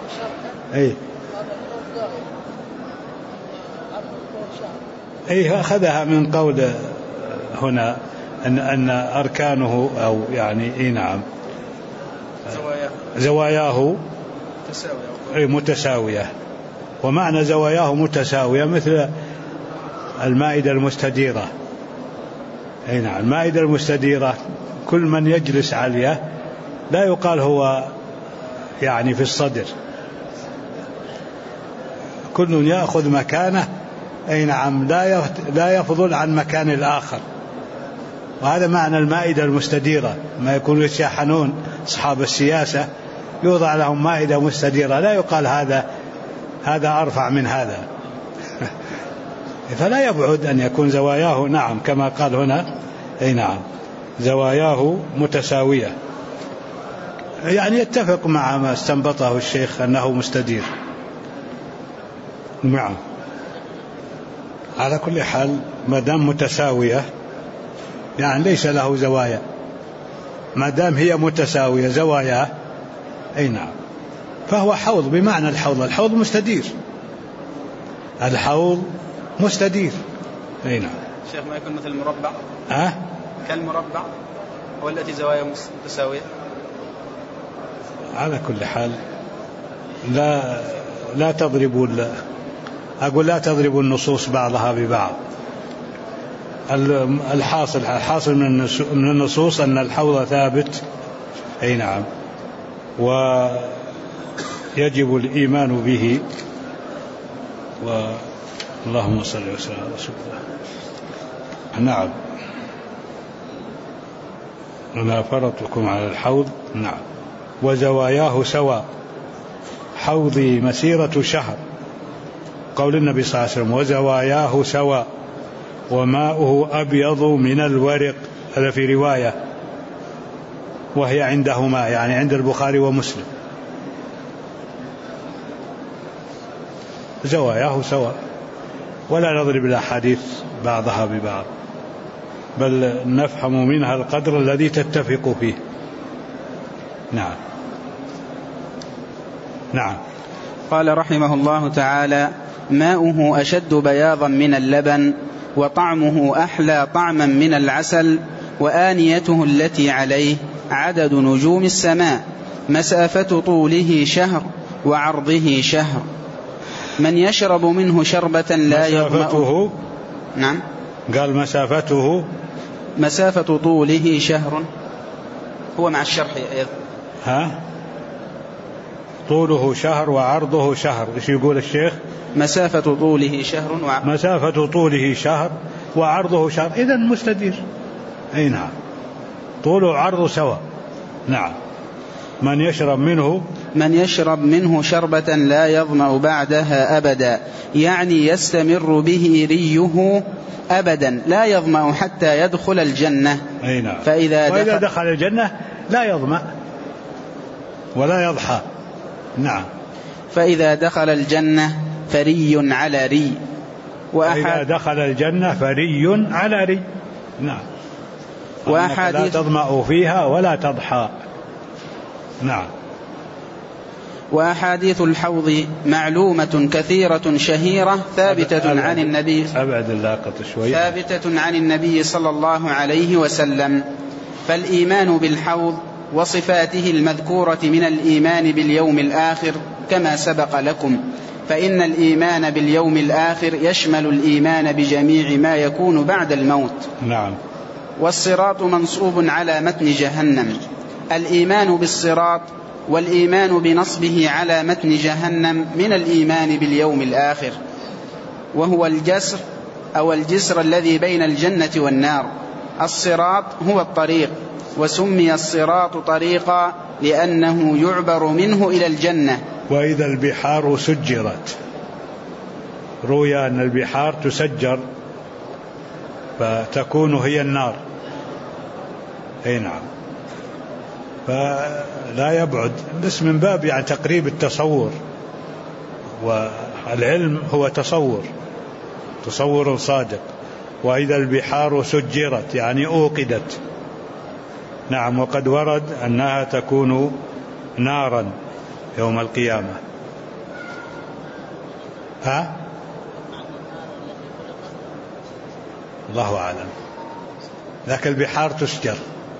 أخذها من قول هنا أن أركانه أو يعني نعم زواياه متساوية. ومعنى زواياه متساوية مثل المائدة المستديرة. نعم. المائدة المستديرة كل من يجلس عليه لا يقال هو يعني في الصدر، كل يأخذ مكانه. نعم. لا يفضل عن مكان الآخر. وهذا معنى المائدة المستديرة. ما يكون يتشاحنون أصحاب السياسة يوضع لهم مائدة مستديرة، لا يقال هذا أرفع من هذا. فلا يبعد أن يكون زواياه نعم كما قال هنا. نعم. زواياه متساوية، يعني يتفق مع ما استنبطه الشيخ أنه مستدير. نعم. على كل حال ما دام متساوية يعني ليس له زوايا، ما دام هي متساوية زواياه. نعم. فهو حوض بمعنى الحوض مستدير. الحوض مستدير. نعم. شيخ، ما يكون مثل المربع؟ كالمربع والتي زوايا متساوية. على كل حال لا تضربوا لا تضربوا النصوص بعضها ببعض. الحاصل من النصوص أن الحوض ثابت. نعم. ويجب الإيمان به. اللهم صل وسلم على رسول الله. نعم. أنا فرطكم على الحوض. نعم. وزواياه سواء، حوضي مسيرة شهر، قول النبي صلى الله عليه وسلم وزواياه سواء وماؤه أبيض من الورق، هذا في رواية وهي عندهما، يعني عند البخاري ومسلم. زواياه سواء، ولا نضرب الأحاديث بعضها ببعض، بل نفهم منها القدر الذي تتفق فيه. نعم. نعم. قال رحمه الله تعالى: ماؤه أشد بياضا من اللبن، وطعمه أحلى طعما من العسل، وآنيته التي عليه عدد نجوم السماء، مسافة طوله شهر وعرضه شهر، من يشرب منه شربة لا يظمأ. نعم. قال مسافته، مسافة طوله شهر، هو مع الشرح ها، طوله شهر وعرضه شهر. ايش يقول الشيخ؟ مسافة طوله شهر مسافة طوله شهر وعرضه شهر، إذن مستدير. أي نعم، طوله وعرضه سواء. نعم. من يشرب منه شربة لا يظمأ بعدها أبدا، يعني يستمر به ريه أبدا لا يظمأ حتى يدخل الجنة. أي نعم. وإذا دخل الجنة لا يظمأ ولا يضحى. نعم. فإذا دخل الجنة فري على ري، وإذا دخل الجنة فري على ري. نعم. لا تظمأ فيها ولا تضحى. نعم. وأحاديث الحوض معلومة كثيرة شهيرة ثابتة عن النبي صلى الله عليه وسلم. فالإيمان بالحوض وصفاته المذكورة من الإيمان باليوم الآخر كما سبق لكم، فإن الإيمان باليوم الآخر يشمل الإيمان بجميع ما يكون بعد الموت. نعم. والصراط منصوب على متن جهنم. الإيمان بالصراط والإيمان بنصبه على متن جهنم من الإيمان باليوم الآخر، وهو الجسر أو الجسر الذي بين الجنة والنار. الصراط هو الطريق، وسمي الصراط طريقا لأنه يعبر منه إلى الجنة. وإذا البحار سجرت، روي أن البحار تسجر فتكون هي النار. أي نعم. فلا يبعد، بس من باب يعني تقريب التصور، والعلم هو تصور صادق. وإذا البحار سجرت يعني أوقدت. نعم. وقد ورد أنها تكون نارا يوم القيامة. الله أعلم. لكن البحار تسجر،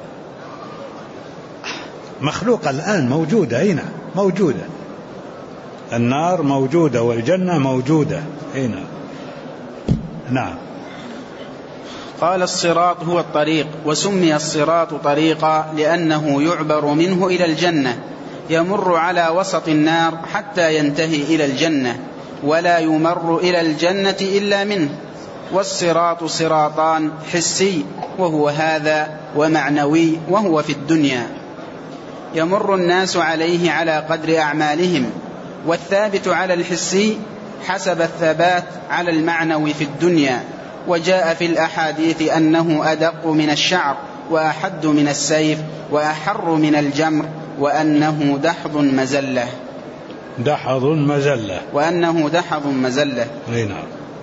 مخلوقة الآن موجودة. هنا موجودة، النار موجودة والجنة موجودة. هنا. نعم. قال: الصراط هو الطريق، وسمي الصراط طريقا لأنه يعبر منه إلى الجنة، يمر على وسط النار حتى ينتهي إلى الجنة، ولا يمر إلى الجنة إلا منه. والصراط صراطان، حسي وهو هذا، ومعنوي وهو في الدنيا، يمر الناس عليه على قدر أعمالهم. والثابت على الحسي حسب الثبات على المعنوي في الدنيا. وجاء في الأحاديث أنه أدق من الشعر، وأحد من السيف، وأحر من الجمر، وأنه دحض مزلة. وأنه دحض مزلة. نعم.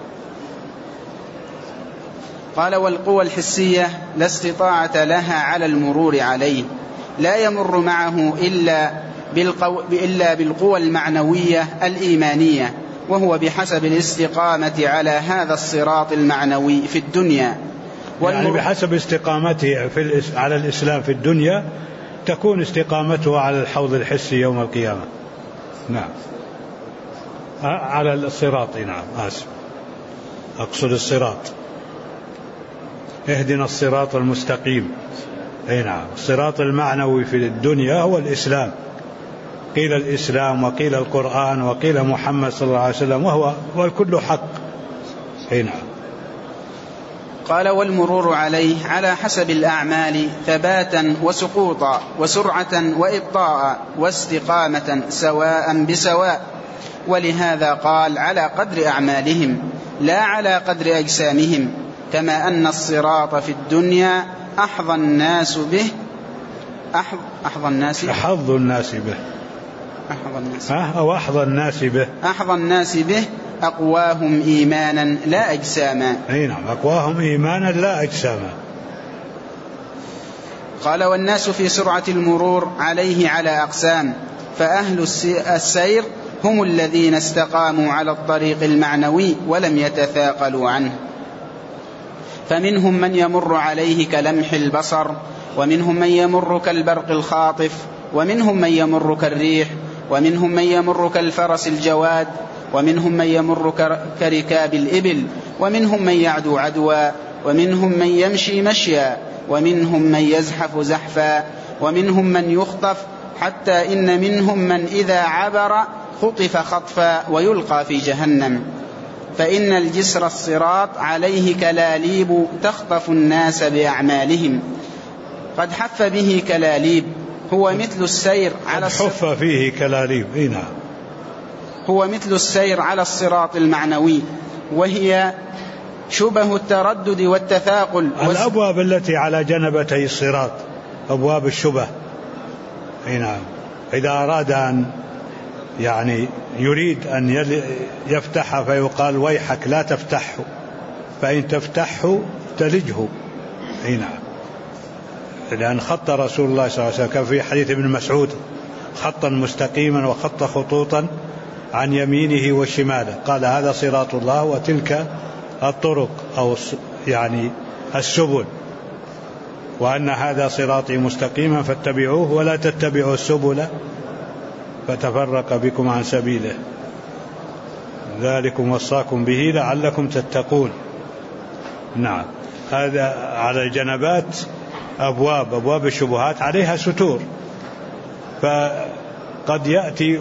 قال: والقوى الحسية لا استطاعة لها على المرور عليه، لا يمر معه إلا بالقوى المعنوية الإيمانية، وهو بحسب الاستقامة على هذا الصراط المعنوي في الدنيا. يعني بحسب استقامته على الإسلام في الدنيا تكون استقامته على الحوض الحسي يوم القيامة. نعم. على الصراط. نعم. أقصد الصراط. اهدنا الصراط المستقيم. أي نعم. الصراط المعنوي في الدنيا هو الإسلام، قيل الإسلام وقيل القرآن وقيل محمد صلى الله عليه وسلم، والكل حق. أي نعم. قال: والمرور عليه على حسب الأعمال ثباتا وسقوطا وسرعة وإبطاء واستقامة سواء بسواء، ولهذا قال: على قدر أعمالهم لا على قدر أجسامهم، كما أن الصراط في الدنيا أحظ الناس به أحظ الناس به أقواهم إيمانا لا أجساما. نعم، أقواهم إيمانا لا أجساما. قال: والناس في سرعة المرور عليه على أقسام، فأهل السير هم الذين استقاموا على الطريق المعنوي ولم يتثاقلوا عنه، فمنهم من يمر عليه كلمح البصر، ومنهم من يمر كالبرق الخاطف، ومنهم من يمر كالريح، ومنهم من يمر كالفرس الجواد، ومنهم من يمر كركاب الإبل، ومنهم من يعدو عدوا، ومنهم من يمشي مشيا، ومنهم من يزحف زحفا، ومنهم من يخطف، حتى إن منهم من إذا عبر خطف خطفا ويلقى في جهنم. فإن الجسر الصراط عليه كلاليب تخطف الناس بأعمالهم، قد حف به كلاليب، هو مثل السير على حف فيه كلاليب. هو مثل السير على الصراط المعنوي، وهي شبه التردد والتثاقل. الأبواب التي على جنبتي الصراط أبواب الشبه. نعم، إذا أراد أن يريد أن يفتحها فيقال: ويحك لا تفتحه، فإن تفتحه تلجه. نعم، لأن خط رسول الله صلى الله عليه وسلم في حديث ابن مسعود: خطا مستقيما وخط خطوطا عن يمينه وشماله، قال: هذا صراط الله وتلك الطرق أو السبل، وأن هذا صراطي مستقيما فاتبعوه ولا تتبعوا السبل فتفرق بكم عن سبيله، ذلكم وصاكم به لعلكم تتقون. نعم، هذا على الجنبات أبواب الشبهات عليها ستور، فقد يأتي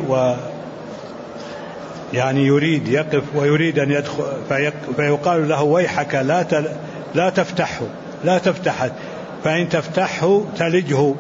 يريد يقف ويريد أن يدخل فيقال له: ويحك لا تفتحه، لا تفتحه، فإن تفتحه تلجه.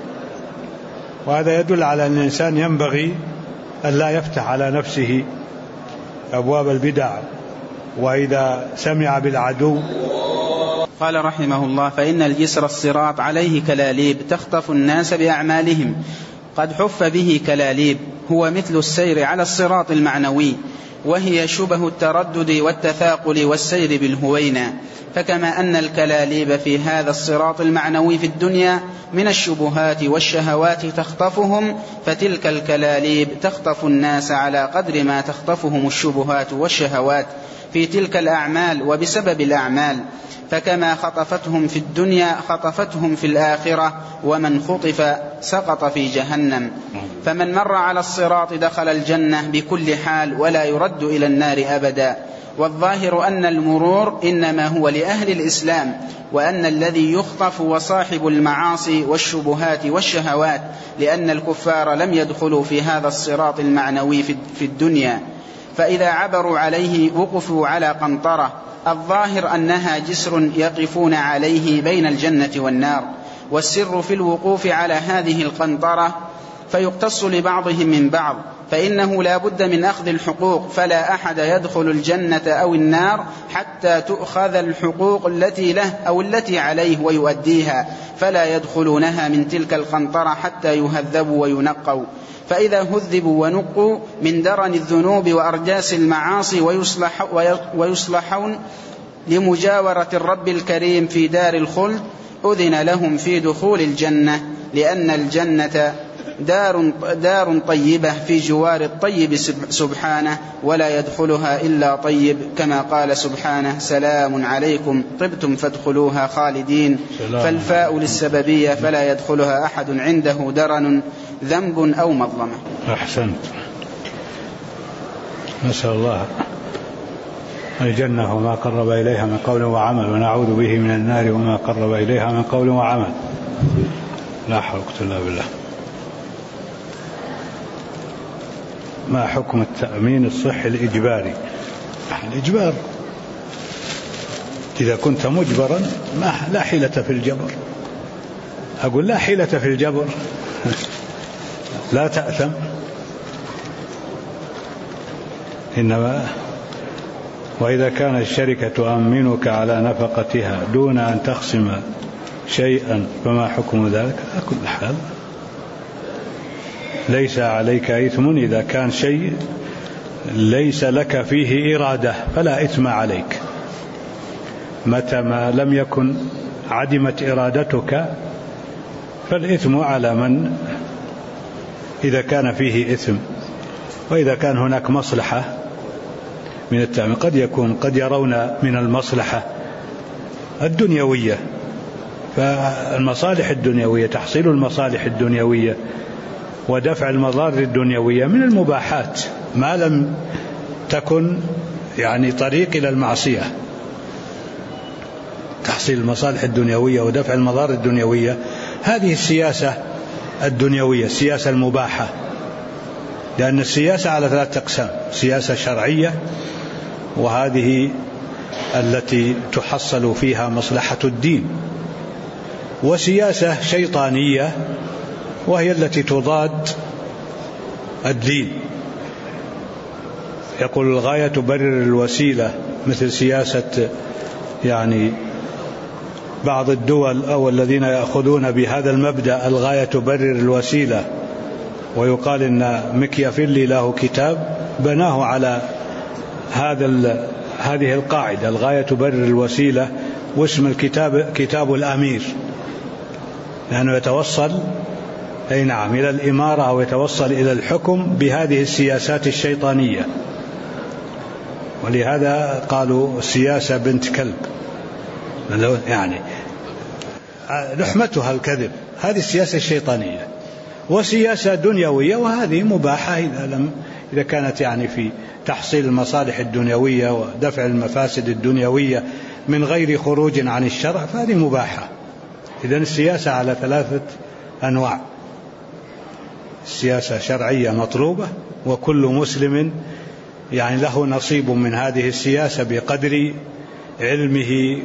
وهذا يدل على أن الإنسان ينبغي أن لا يفتح على نفسه أبواب البدع، وإذا سمع بالعدو. قال رحمه الله: فإن الجسر الصراط عليه كلاليب تخطف الناس بأعمالهم، قد حف به كلاليب، هو مثل السير على الصراط المعنوي، وهي شبه التردد والتثاقل والسير بالهوينة. فكما أن الكلاليب في هذا الصراط المعنوي في الدنيا من الشبهات والشهوات تخطفهم، فتلك الكلاليب تخطف الناس على قدر ما تخطفهم الشبهات والشهوات في تلك الأعمال وبسبب الأعمال. فكما خطفتهم في الدنيا خطفتهم في الآخرة، ومن خطف سقط في جهنم. فمن مر على الصراط دخل الجنة بكل حال ولا يرد إلى النار أبدا. والظاهر أن المرور إنما هو لأهل الإسلام، وأن الذي يخطف وصاحب المعاصي والشبهات والشهوات، لأن الكفار لم يدخلوا في هذا الصراط المعنوي في الدنيا، فإذا عبروا عليه وقفوا على قنطرة، الظاهر أنها جسر يقفون عليه بين الجنة والنار. والسر في الوقوف على هذه القنطرة فيقتص لبعضهم من بعض، فإنه لا بد من أخذ الحقوق، فلا أحد يدخل الجنة أو النار حتى تؤخذ الحقوق التي له أو التي عليه ويؤديها، فلا يدخلونها من تلك القنطرة حتى يهذبوا وينقوا. فإذا هذبوا ونقوا من درن الذنوب وأرجاس المعاصي ويصلحون لمجاورة الرب الكريم في دار الخلد، أذن لهم في دخول الجنة، لأن الجنة دار طيبة في جوار الطيب سبحانه، ولا يدخلها إلا طيب، كما قال سبحانه: سلام عليكم طبتم فادخلوها خالدين. فالفاء للسببية، فلا يدخلها أحد عنده درن ذنب أو مظلمة. أحسنت. نسأل الله الجنة وما قرب إليها من قول وعمل، ونعوذ به من النار وما قرب إليها من قول وعمل. لا حول ولا قوة إلا بالله. ما حكم التأمين الصحي الإجباري؟ الإجبار إذا كنت مجبرا لا حيلة في الجبر. أقول لا حيلة في الجبر، لا تأثم، إنما وإذا كانت الشركة تؤمنك على نفقتها دون أن تخصم شيئا فما حكم ذلك؟ على كل حال ليس عليك إثم إذا كان شيء ليس لك فيه إرادة فلا إثم عليك. متى ما لم يكن عدمت إرادتك فالإثم على من إذا كان فيه إثم. وإذا كان هناك مصلحة من التأمين قد يرون من المصلحة الدنيوية، فالمصالح الدنيوية تحصيل المصالح الدنيوية ودفع المضار الدنيوية من المباحات ما لم تكن يعني طريق إلى المعصية. تحصيل المصالح الدنيوية ودفع المضار الدنيوية هذه السياسة الدنيوية، السياسة المباحة، لأن السياسة على 3 أقسام: سياسة شرعية، وهذه التي تحصل فيها مصلحة الدين، وسياسة شيطانية وهي التي تضاد الدين. يقول الغاية تبرر الوسيلة، مثل سياسة يعني بعض الدول أو الذين يأخذون بهذا المبدأ الغاية تبرر الوسيلة، ويقال إن ميكيافيلي له كتاب بناه على هذه القاعدة: الغاية تبرر الوسيلة، واسم الكتاب كتاب الأمير، لأنه يتوصل إلى الإمارة أو يتوصل إلى الحكم بهذه السياسات الشيطانية. ولهذا قالوا السياسة بنت كلب، يعني لحمتها الكذب. هذه السياسة الشيطانية. وسياسة دنيوية، وهذه مباحة إذا كانت يعني في تحصيل المصالح الدنيوية ودفع المفاسد الدنيوية من غير خروج عن الشرع فهذه مباحة. إذن السياسة على 3 أنواع: السياسة شرعية مطلوبة، وكل مسلم يعني له نصيب من هذه السياسة بقدر علمه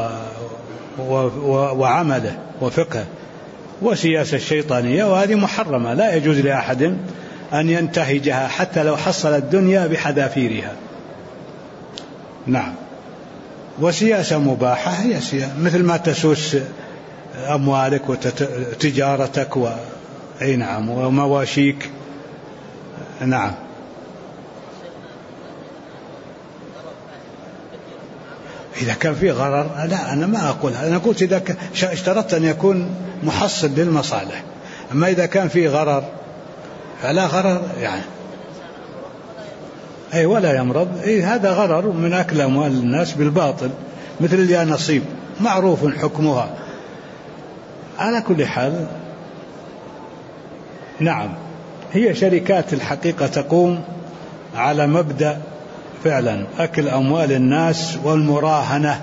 وعمله وفقه. وسياسة الشيطانية، وهذه محرمة، لا يجوز لأحد أن ينتهجها حتى لو حصل الدنيا بحذافيرها. نعم. وسياسة مباحة هي سياسة مثل ما تسوس أموالك وتجارتك نعم ومواشيك. نعم. إذا كان في غرر، لا أنا ما أقول، أنا قلت إذا اشترطت أن يكون محصل للمصالح. أما إذا كان في غرر فلا غرر يعني ولا يمرض. هذا غرر من أكل أموال الناس بالباطل، مثل اليانصيب معروف حكمها. على كل حال نعم، هي شركات الحقيقة تقوم على مبدأ فعلا أكل أموال الناس والمراهنة.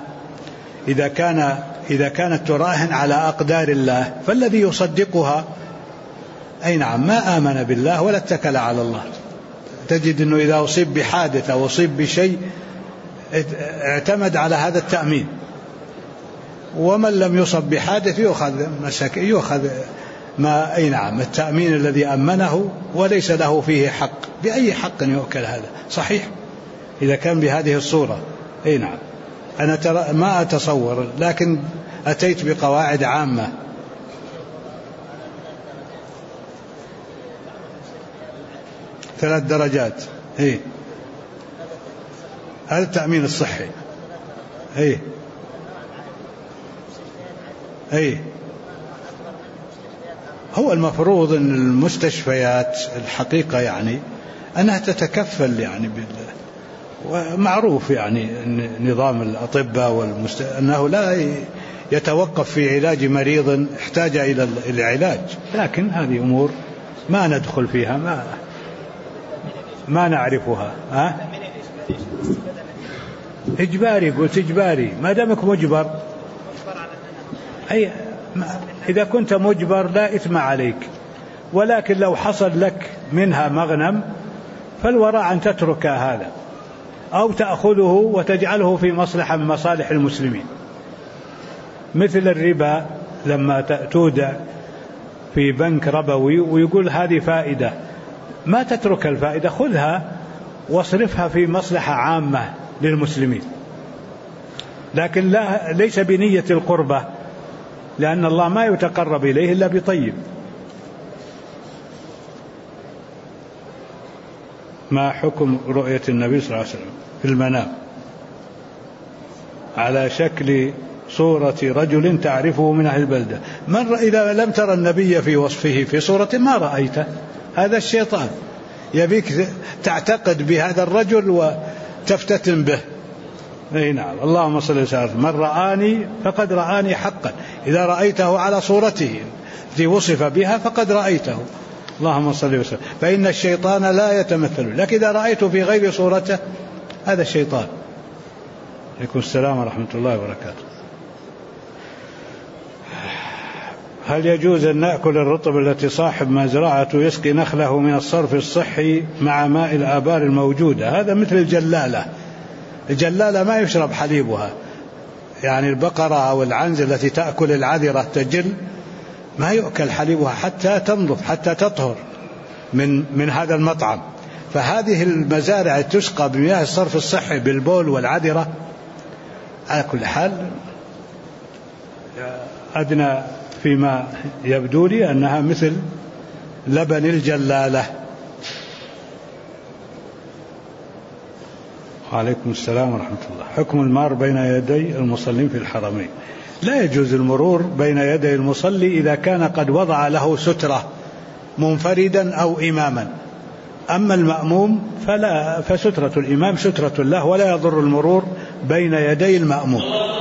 إذا كانت تراهن على أقدار الله فالذي يصدقها نعم ما آمن بالله ولا اتكل على الله. تجد أنه إذا أصيب بحادث أو أصيب بشيء اعتمد على هذا التأمين، ومن لم يصب بحادث يؤخذ ما نعم التأمين الذي أمنه وليس له فيه حق. بأي حق يؤكل هذا؟ صحيح إذا كان بهذه الصورة. نعم. أنا ترى ما أتصور، لكن أتيت بقواعد عامة. ثلاث درجات. هذا التأمين الصحي. هو المفروض أن المستشفيات الحقيقة يعني أنها تتكفل يعني ومعروف يعني نظام الأطباء أنه لا يتوقف في علاج مريض احتاج إلى العلاج، لكن هذه أمور ما ندخل فيها، ما نعرفها. إجباري، قلت إجباري، ما دامك مجبر. إذا كنت مجبر لا إثم عليك، ولكن لو حصل لك منها مغنم فالوراء أن تترك هذا. أو تأخذه وتجعله في مصلحة من مصالح المسلمين، مثل الربا لما تودع في بنك ربوي ويقول هذه فائدة، ما تترك الفائدة، خذها واصرفها في مصلحة عامة للمسلمين، لكن ليس بنية القربة، لأن الله ما يتقرب إليه إلا بطيب. ما حكم رؤية النبي صلى الله عليه وسلم في المنام على شكل صورة رجل تعرفه من أهل البلدة؟ إذا لم ترى النبي في وصفه في صورة ما رأيته، هذا الشيطان يبيك تعتقد بهذا الرجل وتفتتن به. نعم، اللهم صل وسلم. من رآني فقد رآني حقا، إذا رأيته على صورته التي وصف بها فقد رأيته، اللهم صل وسلم. فإن الشيطان لا يتمثل لك، إذا رأيته في غير صورته هذا الشيطان. عليكم السلام ورحمة الله وبركاته. هل يجوز أن نأكل الرطب التي صاحب مزرعته يسقي نخله من الصرف الصحي مع ماء الآبار الموجودة؟ هذا مثل الجلالة. الجلالة ما يشرب حليبها، يعني البقرة أو العنز التي تأكل العذرة تجل ما يؤكل حليبها حتى تنضف، حتى تطهر من هذا المطعم. فهذه المزارع تسقى بمياه الصرف الصحي بالبول والعذرة. على كل حال أدنى فيما يبدو لي أنها مثل لبن الجلالة. وعليكم السلام ورحمة الله. حكم المار بين يدي المصلين في الحرمين؟ لا يجوز المرور بين يدي المصلي إذا كان قد وضع له سترة منفردا أو إماما. أما المأموم فسترة الإمام سترة له، ولا يضر المرور بين يدي المأموم.